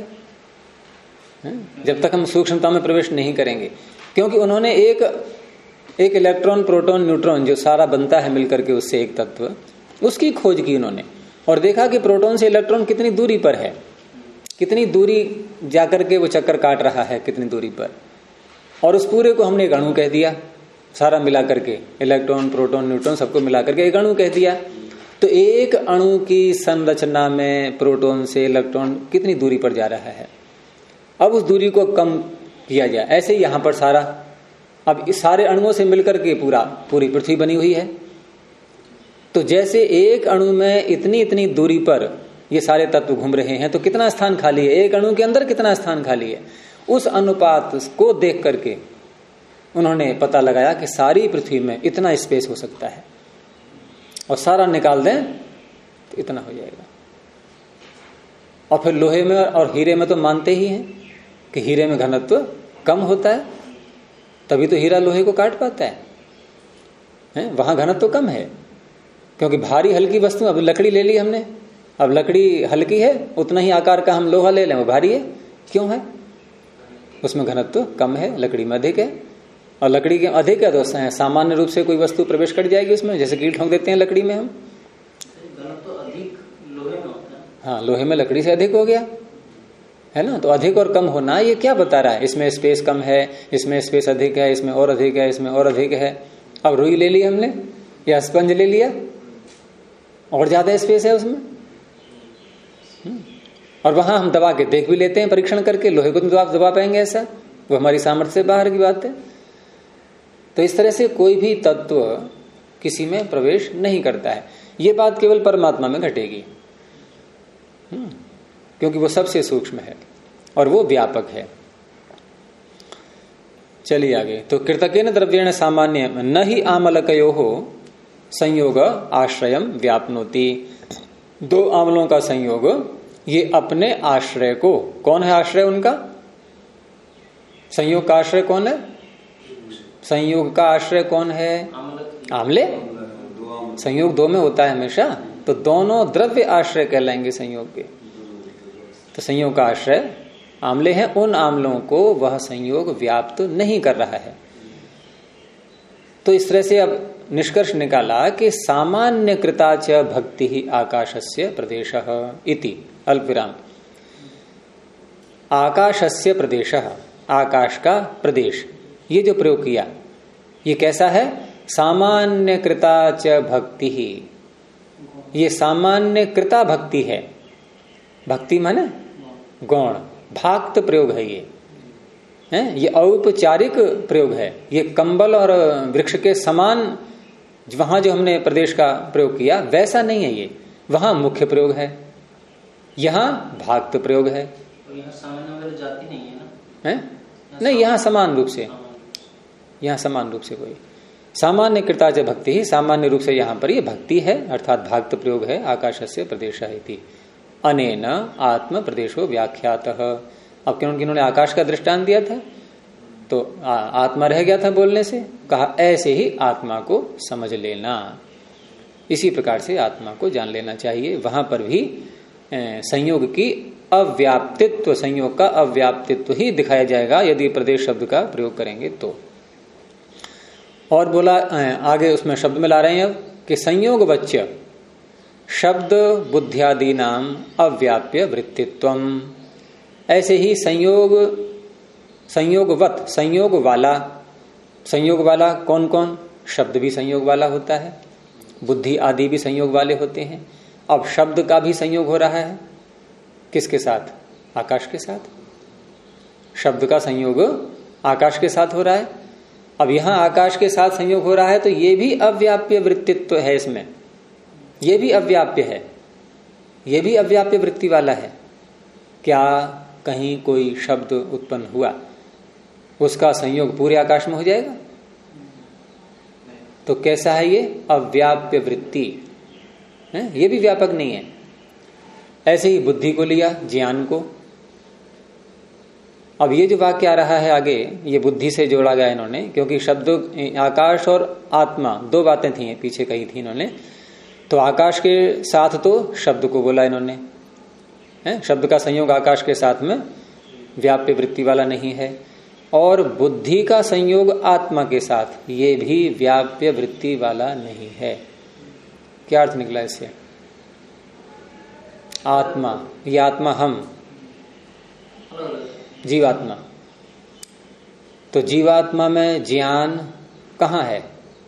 S1: जब तक हम सूक्ष्मता में प्रवेश नहीं करेंगे, क्योंकि उन्होंने एक इलेक्ट्रॉन, प्रोटॉन, न्यूट्रॉन जो सारा बनता है मिलकर के उससे एक तत्व, उसकी खोज की उन्होंने और देखा कि प्रोटॉन से इलेक्ट्रॉन कितनी दूरी पर है, कितनी दूरी जाकर के वो चक्कर काट रहा है, कितनी दूरी पर, और उस पूरे को हमने एक अणु कह दिया, सारा मिला करके इलेक्ट्रॉन, प्रोटॉन, न्यूट्रॉन सबको मिला करके एक अणु कह दिया। तो एक अणु की संरचना में प्रोटॉन से इलेक्ट्रॉन कितनी दूरी पर जा रहा है, अब उस दूरी को कम किया जाए। ऐसे ही यहां पर सारा, अब इस सारे अणुओं से मिलकर के पूरी पृथ्वी बनी हुई है। तो जैसे एक अणु में इतनी इतनी दूरी पर ये सारे तत्व घूम रहे हैं, तो कितना स्थान खाली है, एक अणु के अंदर कितना स्थान खाली है, उस अनुपात को देख करके उन्होंने पता लगाया कि सारी पृथ्वी में इतना स्पेस हो सकता है, और सारा निकाल दें तो इतना हो जाएगा। और फिर लोहे में और हीरे में तो मानते ही हैं कि हीरे में घनत्व कम होता है, तभी तो हीरा लोहे को काट पाता है? वहां घनत्व कम है, क्योंकि भारी हल्की वस्तु, अब लकड़ी ले ली हमने, अब लकड़ी हल्की है, उतना ही आकार का हम लोहा ले लें, वो भारी है, क्यों है? उसमें घनत्व कम है, लकड़ी में अधिक है। और लकड़ी के अधिक है तो सामान्य रूप से कोई वस्तु प्रवेश कर जाएगी उसमें, जैसे कील ठोंक देते हैं लकड़ी में हम,
S3: घनत्व अधिक लोहे में होता है।
S1: हाँ, लोहे में लकड़ी से अधिक हो गया है ना। तो अधिक और कम होना ये क्या बता रहा है? इसमें स्पेस कम है, इसमें स्पेस अधिक है, इसमें और अधिक है, इसमें और अधिक है। अब रुई ले ली हमने या स्पंज ले लिया, और ज्यादा स्पेस है उसमें, और वहां हम दबा के देख भी लेते हैं परीक्षण करके, लोहे को तो आप दबा पाएंगे ऐसा? वो हमारी सामर्थ्य से बाहर की बात है। तो इस तरह से कोई भी तत्व किसी में प्रवेश नहीं करता है। ये बात केवल परमात्मा में घटेगी, क्योंकि वो सबसे सूक्ष्म है और वो व्यापक है। चलिए आगे। तो कृतकेन द्रव्येण सामान्य न ही आमलकयोः संयोग आश्रयम व्याप्नोति। दो आमलों का संयोग ये अपने आश्रय को, कौन है आश्रय उनका? संयोग का आश्रय कौन है? संयोग का आश्रय कौन है? आमले। संयोग दो में होता है हमेशा, तो दोनों द्रव्य आश्रय कहलाएंगे संयोग के। तो संयोग का आश्रय आमले हैं, उन आमलों को वह संयोग व्याप्त नहीं कर रहा है। तो इस तरह से अब निष्कर्ष निकाला कि सामान्य कृता च भक्ति ही आकाशस्य प्रदेशः इति अल्पविराम। आकाशस्य प्रदेशः, आकाश का प्रदेश, ये जो प्रयोग किया ये कैसा है? सामान्य कृता च भक्ति ही, ये सामान्य कृता भक्ति है। भक्ति माने गौण, भाक्त प्रयोग है ये, है ये औपचारिक प्रयोग है। ये कंबल और वृक्ष के समान वहां जो हमने प्रदेश का प्रयोग किया वैसा नहीं है, ये वहां मुख्य प्रयोग है, यहाँ भाक्त प्रयोग है।
S3: और यहाँ सामान्य जाति नहीं है ना?
S1: है नहीं, यहाँ समान रूप से, यहाँ समान रूप से कोई सामान्य कृता च भक्ति ही, सामान्य रूप से यहाँ पर ये भक्ति है, अर्थात भाक्त प्रयोग है। आकाशस्य प्रदेशः इति अनेन आत्म प्रदेशो व्याख्यातः। अब क्योंकि इन्होंने आकाश का दृष्टांत दिया था तो आत्मा रह गया था बोलने से, कहा ऐसे ही आत्मा को समझ लेना, इसी प्रकार से आत्मा को जान लेना चाहिए। वहां पर भी संयोग की अव्याप्तित्व, संयोग का अव्याप्तित्व ही दिखाया जाएगा यदि प्रदेश शब्द का प्रयोग करेंगे तो। और बोला आगे उसमें शब्द में ला रहे हैं अब कि संयोग वच्य शब्द बुद्ध्यादि नाम अव्याप्य वृत्तित्वम। ऐसे ही संयोग, संयोगवत, संयोग वाला, संयोग वाला कौन कौन? शब्द भी संयोग वाला होता है, बुद्धि आदि भी संयोग वाले होते हैं। अब शब्द का भी संयोग हो रहा है, किसके साथ? आकाश के साथ। शब्द का संयोग आकाश के साथ हो रहा है। अब यहां आकाश के साथ संयोग हो रहा है तो ये भी अव्याप्य वृत्तित्व है, इसमें ये भी अव्याप्य है, ये भी अव्याप्य वृत्ति वाला है। क्या कहीं कोई शब्द उत्पन्न हुआ, उसका संयोग पूरे आकाश में हो जाएगा? तो कैसा है ये? अव्याप्य वृत्ति है, ये भी व्यापक नहीं है। ऐसे ही बुद्धि को लिया, ज्ञान को। अब ये जो वाक्य आ रहा है आगे, ये बुद्धि से जोड़ा गया इन्होंने, क्योंकि शब्द आकाश और आत्मा दो बातें थी पीछे कही थी इन्होंने। तो आकाश के साथ तो शब्द को बोला इन्होंने, है? शब्द का संयोग आकाश के साथ में व्याप्य वृत्ति वाला नहीं है। और बुद्धि का संयोग आत्मा के साथ, ये भी व्याप्य वृत्ति वाला नहीं है। क्या अर्थ निकला इससे? आत्मा, ये आत्मा हम जीवात्मा, तो जीवात्मा में ज्ञान कहाँ है?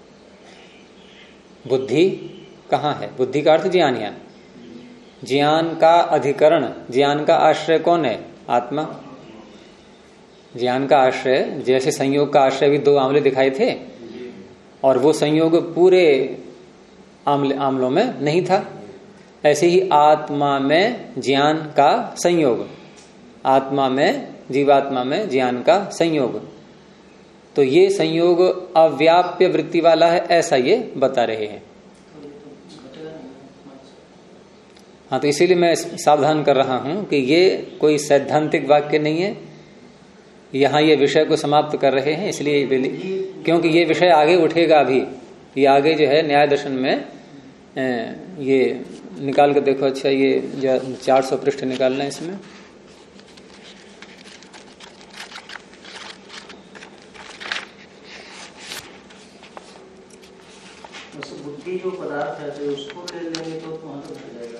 S1: बुद्धि कहाँ है? बुद्धि का अर्थ ज्ञान। यहाँ ज्ञान का अधिकरण, ज्ञान का आश्रय कौन है? आत्मा। ज्ञान का आश्रय, जैसे संयोग का आश्रय भी दो आंवले दिखाए थे, और वो संयोग पूरे आंवलों में नहीं था, ऐसे ही आत्मा में ज्ञान का संयोग, आत्मा में, जीवात्मा में ज्ञान का संयोग, तो ये संयोग अव्याप्य वृत्ति वाला है, ऐसा ये बता रहे हैं। हाँ, तो इसीलिए मैं सावधान कर रहा हूं कि ये कोई सैद्धांतिक वाक्य नहीं है। यहाँ ये विषय को समाप्त कर रहे हैं, इसलिए क्योंकि ये विषय आगे उठेगा। अभी ये आगे जो है न्याय दर्शन में ये निकाल कर देखो। अच्छा, ये 400 पृष्ठ निकालना है इसमें।
S3: बुद्धि जो पदार्थ है तो उसको ले लेंगे तो वहां तो घट जाएगा।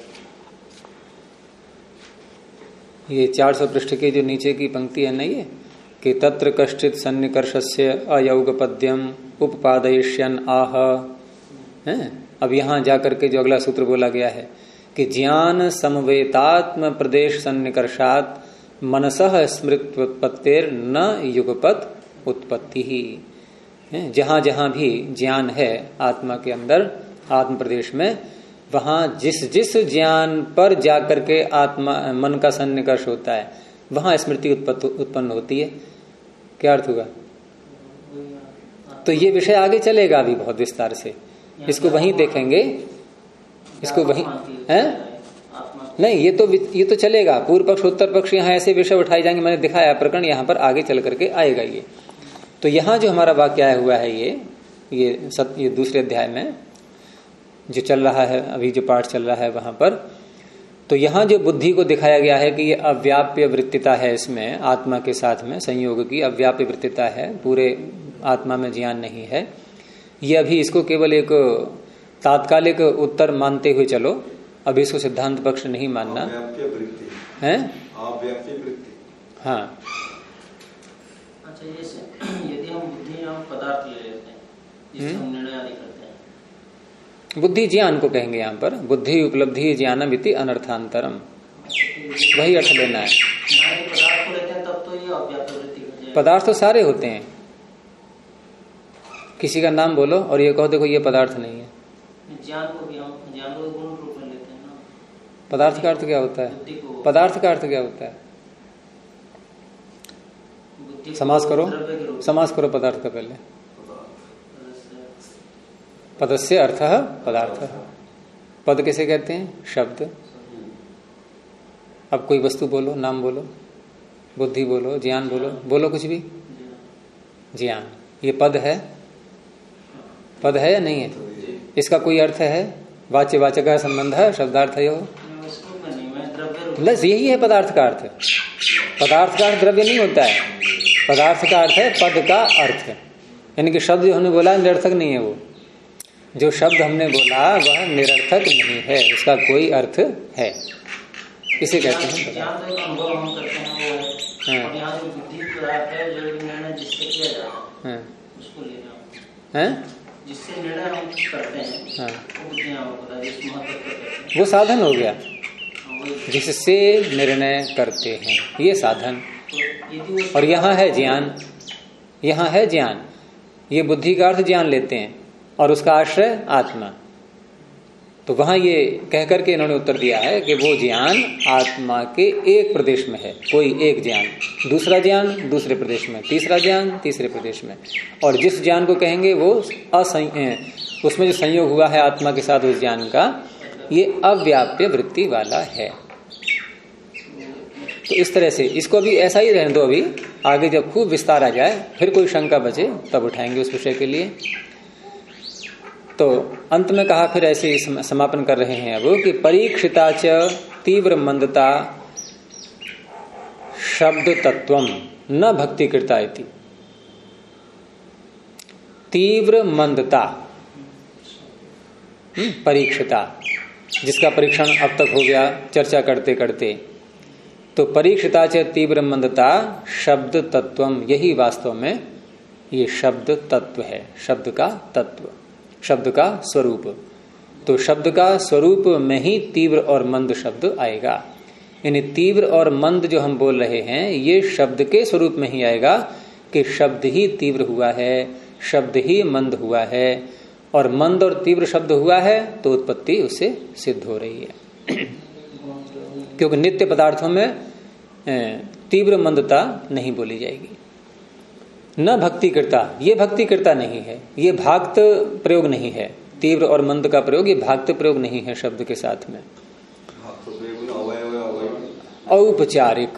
S1: ये 400 पृष्ठ के जो नीचे की पंक्ति है ना, ये कि तत्र कश्चित सन्निकर्षस्य अयौगपद्यम उपपादयिष्यन् आह है। अब यहां जाकर के जो अगला सूत्र बोला गया है कि ज्ञान समवेतात्म प्रदेश सन्निकर्षात मनसः स्मृत्युत्पत्तिर न युगपत उत्पत्ति ही। जहां जहां भी ज्ञान है आत्मा के अंदर, आत्म प्रदेश में, वहां जिस जिस ज्ञान पर जाकर के आत्मा मन का सन्निकर्ष होता है, वहां स्मृति उत्पन्न होती है। क्या अर्थ हुआ? तो ये विषय आगे चलेगा अभी बहुत विस्तार से, इसको वहीं देखेंगे, इसको वहीं है नहीं, ये तो चलेगा। पूर्व पक्ष उत्तर पक्ष यहाँ ऐसे विषय उठाए जाएंगे, मैंने दिखाया प्रकरण यहाँ पर आगे चल करके आएगा ये। तो यहाँ जो हमारा वाक्य आया हुआ है ये दूसरे अध्याय में जो चल रहा है, अभी जो पाठ चल रहा है वहां पर, तो यहाँ जो बुद्धि को दिखाया गया है कि ये अव्याप्य वृत्तिता है, इसमें आत्मा के साथ में संयोग की अव्याप्य वृत्तिता है, पूरे आत्मा में ज्ञान नहीं है। ये अभी इसको केवल एक तात्कालिक उत्तर मानते हुए चलो, अभी इसको सिद्धांत पक्ष नहीं मानना है। हाँ,
S3: अच्छा, यदि हम बुद्धि हम पदार्थ ले लेते हैं, जिससे हम निर्णय आदि करते हैं,
S1: बुद्धि ज्ञान को कहेंगे यहाँ पर, बुद्धि उपलब्धि ज्ञानम इति अनर्थांतरम, वही अर्थ लेना है।
S3: पदार्थ को लेते हैं तब तो ये अव्याप्त वृत्ति।
S1: पदार्थ तो सारे होते हैं, किसी का नाम बोलो और ये कहो देखो ये पदार्थ नहीं है।
S3: ज्ञान को भी हम ज्ञान को गुण रूप में लेते हैं ना।
S1: पदार्थ का अर्थ क्या होता है? पदार्थ का अर्थ क्या होता है? समास करो, समास करो पदार्थ का पहले। पदस्य अर्थः पदार्थ। पद किसे कहते हैं? शब्द। अब कोई वस्तु बोलो, नाम बोलो, बुद्धि बोलो, ज्ञान बोलो, बोलो कुछ भी। ज्ञान ये पद है, पद है या नहीं है? इसका कोई अर्थ है? वाच्य वाचक का संबंध है, शब्दार्थ है। बस यही है पदार्थ का अर्थ। पदार्थ का अर्थ द्रव्य नहीं होता है, पदार्थ का अर्थ है पद का अर्थ। यानी कि शब्द जो हमने बोला निरर्थक नहीं है, वो जो शब्द हमने बोला वह निरर्थक नहीं है, उसका कोई अर्थ है, इसे कहते हैं
S3: जिससे निर्णय हम करते हैं,
S1: वो साधन हो गया, जिससे निर्णय करते हैं, ये साधन। और यहाँ है ज्ञान, यहां है ज्ञान, ये बुद्धि का अर्थ ज्ञान लेते हैं और उसका आश्रय आत्मा। तो वहां ये कह करके इन्होंने उत्तर दिया है कि वो ज्ञान आत्मा के एक प्रदेश में है, कोई एक ज्ञान, दूसरा ज्ञान दूसरे प्रदेश में, तीसरा ज्ञान तीसरे प्रदेश में, और जिस ज्ञान को कहेंगे वो उसमें जो संयोग हुआ है आत्मा के साथ उस ज्ञान का, ये अव्याप्य वृत्ति वाला है। तो इस तरह से इसको अभी ऐसा ही रहने दो, अभी आगे जब खूब विस्तार आ जाए फिर कोई शंका बचे तब उठाएंगे उस विषय के लिए। तो अंत में कहा फिर ऐसे समापन कर रहे हैं अब कि परीक्षिता च तीव्र मंदता शब्द तत्वम न भक्ति कृता इति। तीव्र मंदता परीक्षिता, जिसका परीक्षण अब तक हो गया चर्चा करते करते, तो परीक्षिता च तीव्र मंदता शब्द तत्वम, यही वास्तव में ये शब्द तत्व है, शब्द का तत्व, शब्द का स्वरूप। तो शब्द का स्वरूप में ही तीव्र और मंद शब्द आएगा। यानी तीव्र और मंद जो हम बोल रहे हैं ये शब्द के स्वरूप में ही आएगा कि शब्द ही तीव्र हुआ है, शब्द ही मंद हुआ है, और मंद और तीव्र शब्द हुआ है तो उत्पत्ति उससे सिद्ध हो रही है। क्योंकि नित्य पदार्थों में तीव्र मंदता नहीं बोली जाएगी। न भक्ति करता, ये भक्ति करता नहीं है, ये भाक्त प्रयोग नहीं है। तीव्र और मंद का प्रयोग ये भाक्त प्रयोग नहीं है शब्द के साथ में, औपचारिक।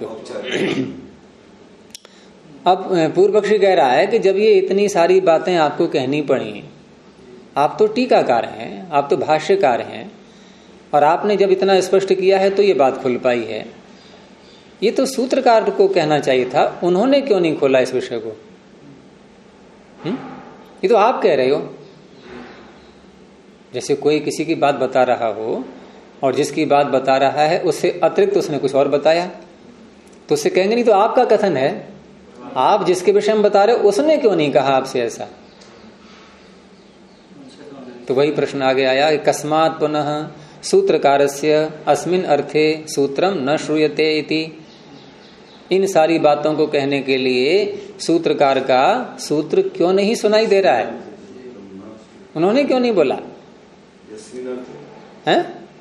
S1: अब पूर्व पक्षी कह रहा है कि जब ये इतनी सारी बातें आपको कहनी पड़ी, आप तो टीकाकार हैं, आप तो भाष्यकार हैं, और आपने जब इतना स्पष्ट किया है तो ये बात खुल पाई है। ये तो सूत्रकार को कहना चाहिए था, उन्होंने क्यों नहीं खोला इस विषय को? ये तो आप कह रहे हो। जैसे कोई किसी की बात बता रहा हो और जिसकी बात बता रहा है उससे अतिरिक्त उसने कुछ और बताया, तो उससे कहेंगे नहीं तो आपका कथन है, आप जिसके विषय में बता रहे हो उसने क्यों नहीं कहा आपसे ऐसा? तो वही प्रश्न आगे आया, कस्मात् पुनः सूत्रकारस्य अस्मिन् अर्थे सूत्रम न श्रूयते इति। इन सारी बातों को कहने के लिए सूत्रकार का सूत्र क्यों नहीं सुनाई दे रहा है? उन्होंने क्यों नहीं बोला? हैं?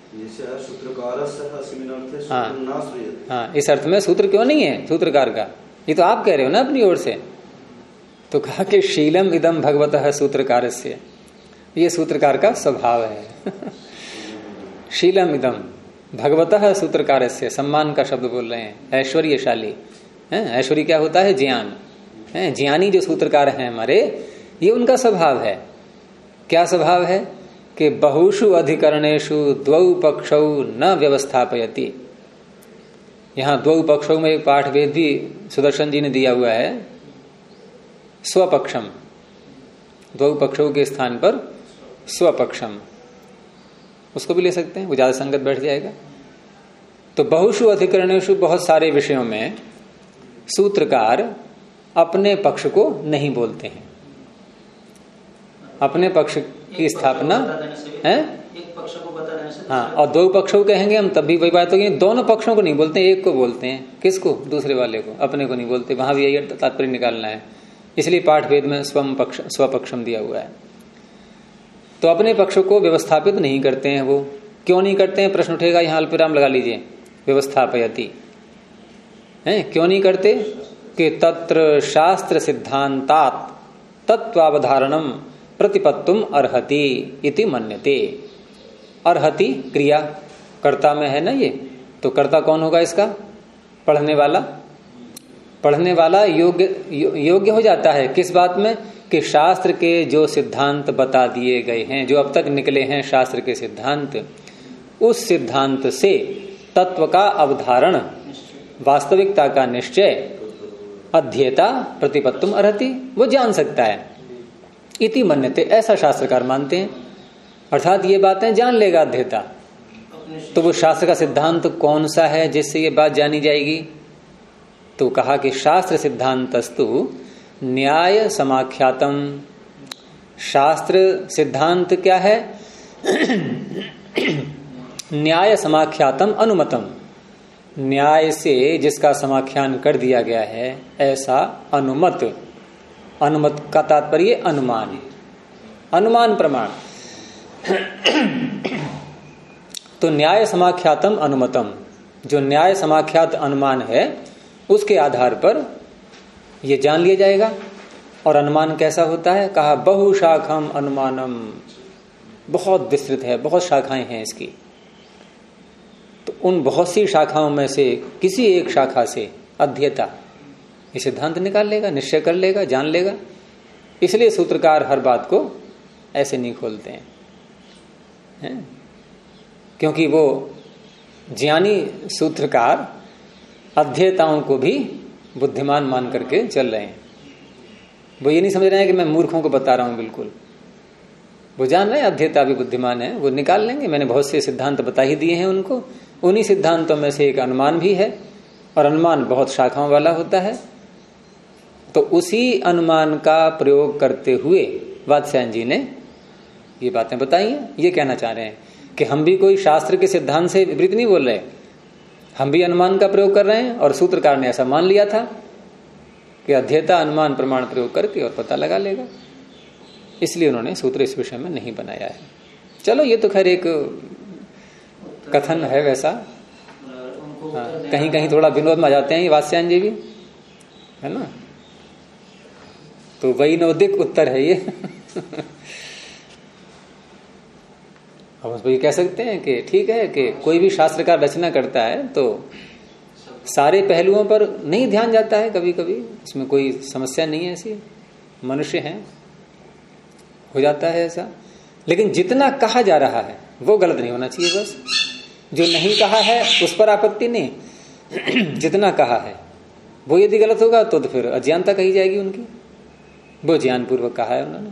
S1: हाँ, इस अर्थ में सूत्र क्यों नहीं है सूत्रकार का? ये तो आप कह रहे हो ना अपनी ओर से। तो कहा कि शीलम इदम भगवतः सूत्रकारस्य, ये सूत्रकार का स्वभाव है। शीलम इदम भगवतः सूत्रकारस्य, सम्मान का शब्द बोल रहे हैं, ऐश्वर्यशाली है। ऐश्वर्य क्या होता है? ज्ञान है। ज्ञानी जो सूत्रकार हैं हमारे, ये उनका स्वभाव है। क्या स्वभाव है? कि बहुषु अधिकरणेषु द्वौ पक्षौ न व्यवस्थापयति। यहां द्वौ पक्षों में एक पाठ भेद भी सुदर्शन जी ने दिया हुआ है, स्वपक्षम, द्वौ पक्षों के स्थान पर स्वपक्षम, उसको भी ले सकते हैं, वो ज्यादा संगत बैठ जाएगा। तो बहुषु अधिकरणेषु, बहुत सारे विषयों में सूत्रकार अपने पक्ष को नहीं बोलते हैं। अपने पक्ष की स्थापना है,
S3: एक पक्ष को बता देने से,
S1: हाँ, और दो पक्षों को कहेंगे हम तब भी वही बात होगी। दोनों पक्षों को नहीं बोलते, एक को बोलते हैं। किसको? दूसरे वाले को, अपने को नहीं बोलते। वहां भी यही तात्पर्य निकालना है, इसलिए पाठ भेद में स्वपक्षम दिया हुआ है। तो अपने पक्ष को व्यवस्थापित नहीं करते हैं। वो क्यों नहीं करते हैं? प्रश्न उठेगा, यहां अल्पविराम लगा लीजिए। व्यवस्थापयति है, क्यों नहीं करते? कि तत्र शास्त्र सिद्धांतात तत्वावधारणम प्रतिपत्तुम अर्हति इति मन्यते। अर्हति क्रिया कर्ता में है ना ये, तो कर्ता कौन होगा इसका? पढ़ने वाला। पढ़ने वाला योग्य हो जाता है किस बात में? कि शास्त्र के जो सिद्धांत बता दिए गए हैं, जो अब तक निकले हैं शास्त्र के सिद्धांत, उस सिद्धांत से तत्व का अवधारण, वास्तविकता का निश्चय अध्येता प्रतिपत्तुम अर्हति, वो जान सकता है। इति मन्यते, ऐसा शास्त्रकार मानते हैं। अर्थात ये बातें जान लेगा अध्येता। तो वो शास्त्र का सिद्धांत कौन सा है जिससे ये बात जानी जाएगी? तो कहा कि शास्त्र सिद्धांतस्तु न्याय समाख्यातम। शास्त्र सिद्धांत क्या है? न्याय समाख्यातम अनुमतम, न्याय से जिसका समाख्यान कर दिया गया है, ऐसा अनुमत। अनुमत का तात्पर्य अनुमान, अनुमान प्रमाण। तो न्याय समाख्यातम अनुमतम, जो न्याय समाख्यात अनुमान है उसके आधार पर ये जान लिया जाएगा। और अनुमान कैसा होता है? कहा बहुशाखम अनुमानम, बहुत विस्तृत है, बहुत शाखाएं हैं इसकी। तो उन बहुत सी शाखाओं में से किसी एक शाखा से अध्येता ये सिद्धांत निकाल लेगा, निश्चय कर लेगा, जान लेगा। इसलिए सूत्रकार हर बात को ऐसे नहीं खोलते हैं, क्योंकि वो ज्ञानी सूत्रकार अध्येताओं को भी बुद्धिमान मान करके चल रहे हैं। वो ये नहीं समझ रहे हैं कि मैं मूर्खों को बता रहा हूं, बिल्कुल वो जान रहे हैं अध्येता भी बुद्धिमान है, वो निकाल लेंगे। मैंने बहुत से सिद्धांत बता ही दिए हैं उनको, उन्हीं सिद्धांतों में से एक अनुमान भी है, और अनुमान बहुत शाखाओं वाला होता है। तो उसी अनुमान का प्रयोग करते हुए वात्स्यायन जी ने ये बातें बताई हैं। ये कहना चाह रहे हैं कि हम भी कोई शास्त्र के सिद्धांत से विपरीत नहीं बोल रहे, हम भी अनुमान का प्रयोग कर रहे हैं, और सूत्रकार ने ऐसा मान लिया था कि अध्येता अनुमान प्रमाण प्रयोग करके और पता लगा लेगा। इसलिए उन्होंने सूत्र इस विषय में नहीं बनाया है। चलो ये तो खैर एक कथन है वैसा, हाँ, कहीं कहीं थोड़ा विनोद में आ जाते हैं ये वात्स्यायन जी भी, है ना। तो वैनोदिक उत्तर है ये। अब ये कह सकते हैं कि ठीक है कि कोई भी शास्त्र का रचना करता है तो सारे पहलुओं पर नहीं ध्यान जाता है, कभी कभी इसमें कोई समस्या नहीं है, ऐसी मनुष्य हैं, हो जाता है ऐसा। लेकिन जितना कहा जा रहा है वो गलत नहीं होना चाहिए, बस जो नहीं कहा है उस पर आपत्ति नहीं। जितना कहा है वो यदि गलत होगा तो फिर अज्ञानता कही जाएगी उनकी, वो ज्ञान पूर्वक कहा है उन्होंने।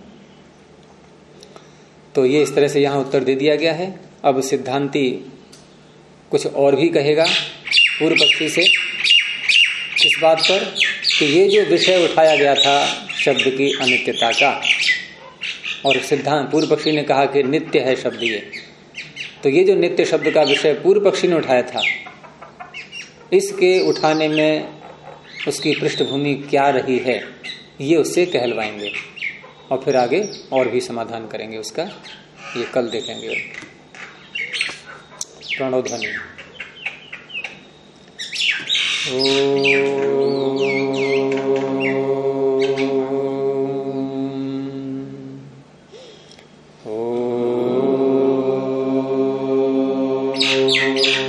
S1: तो ये इस तरह से यहां उत्तर दे दिया गया है। अब सिद्धांती कुछ और भी कहेगा पूर्व पक्षी से इस बात पर कि ये जो विषय उठाया गया था शब्द की अनित्यता का, और सिद्धांत पूर्व पक्षी ने कहा कि नित्य है शब्द ये, तो ये जो नित्य शब्द का विषय पूर्व पक्षी ने उठाया था, इसके उठाने में उसकी पृष्ठभूमि क्या रही है ये उससे कहलवाएंगे, और फिर आगे और भी समाधान करेंगे उसका, ये कल देखेंगे। प्रणोध्वनि। ओ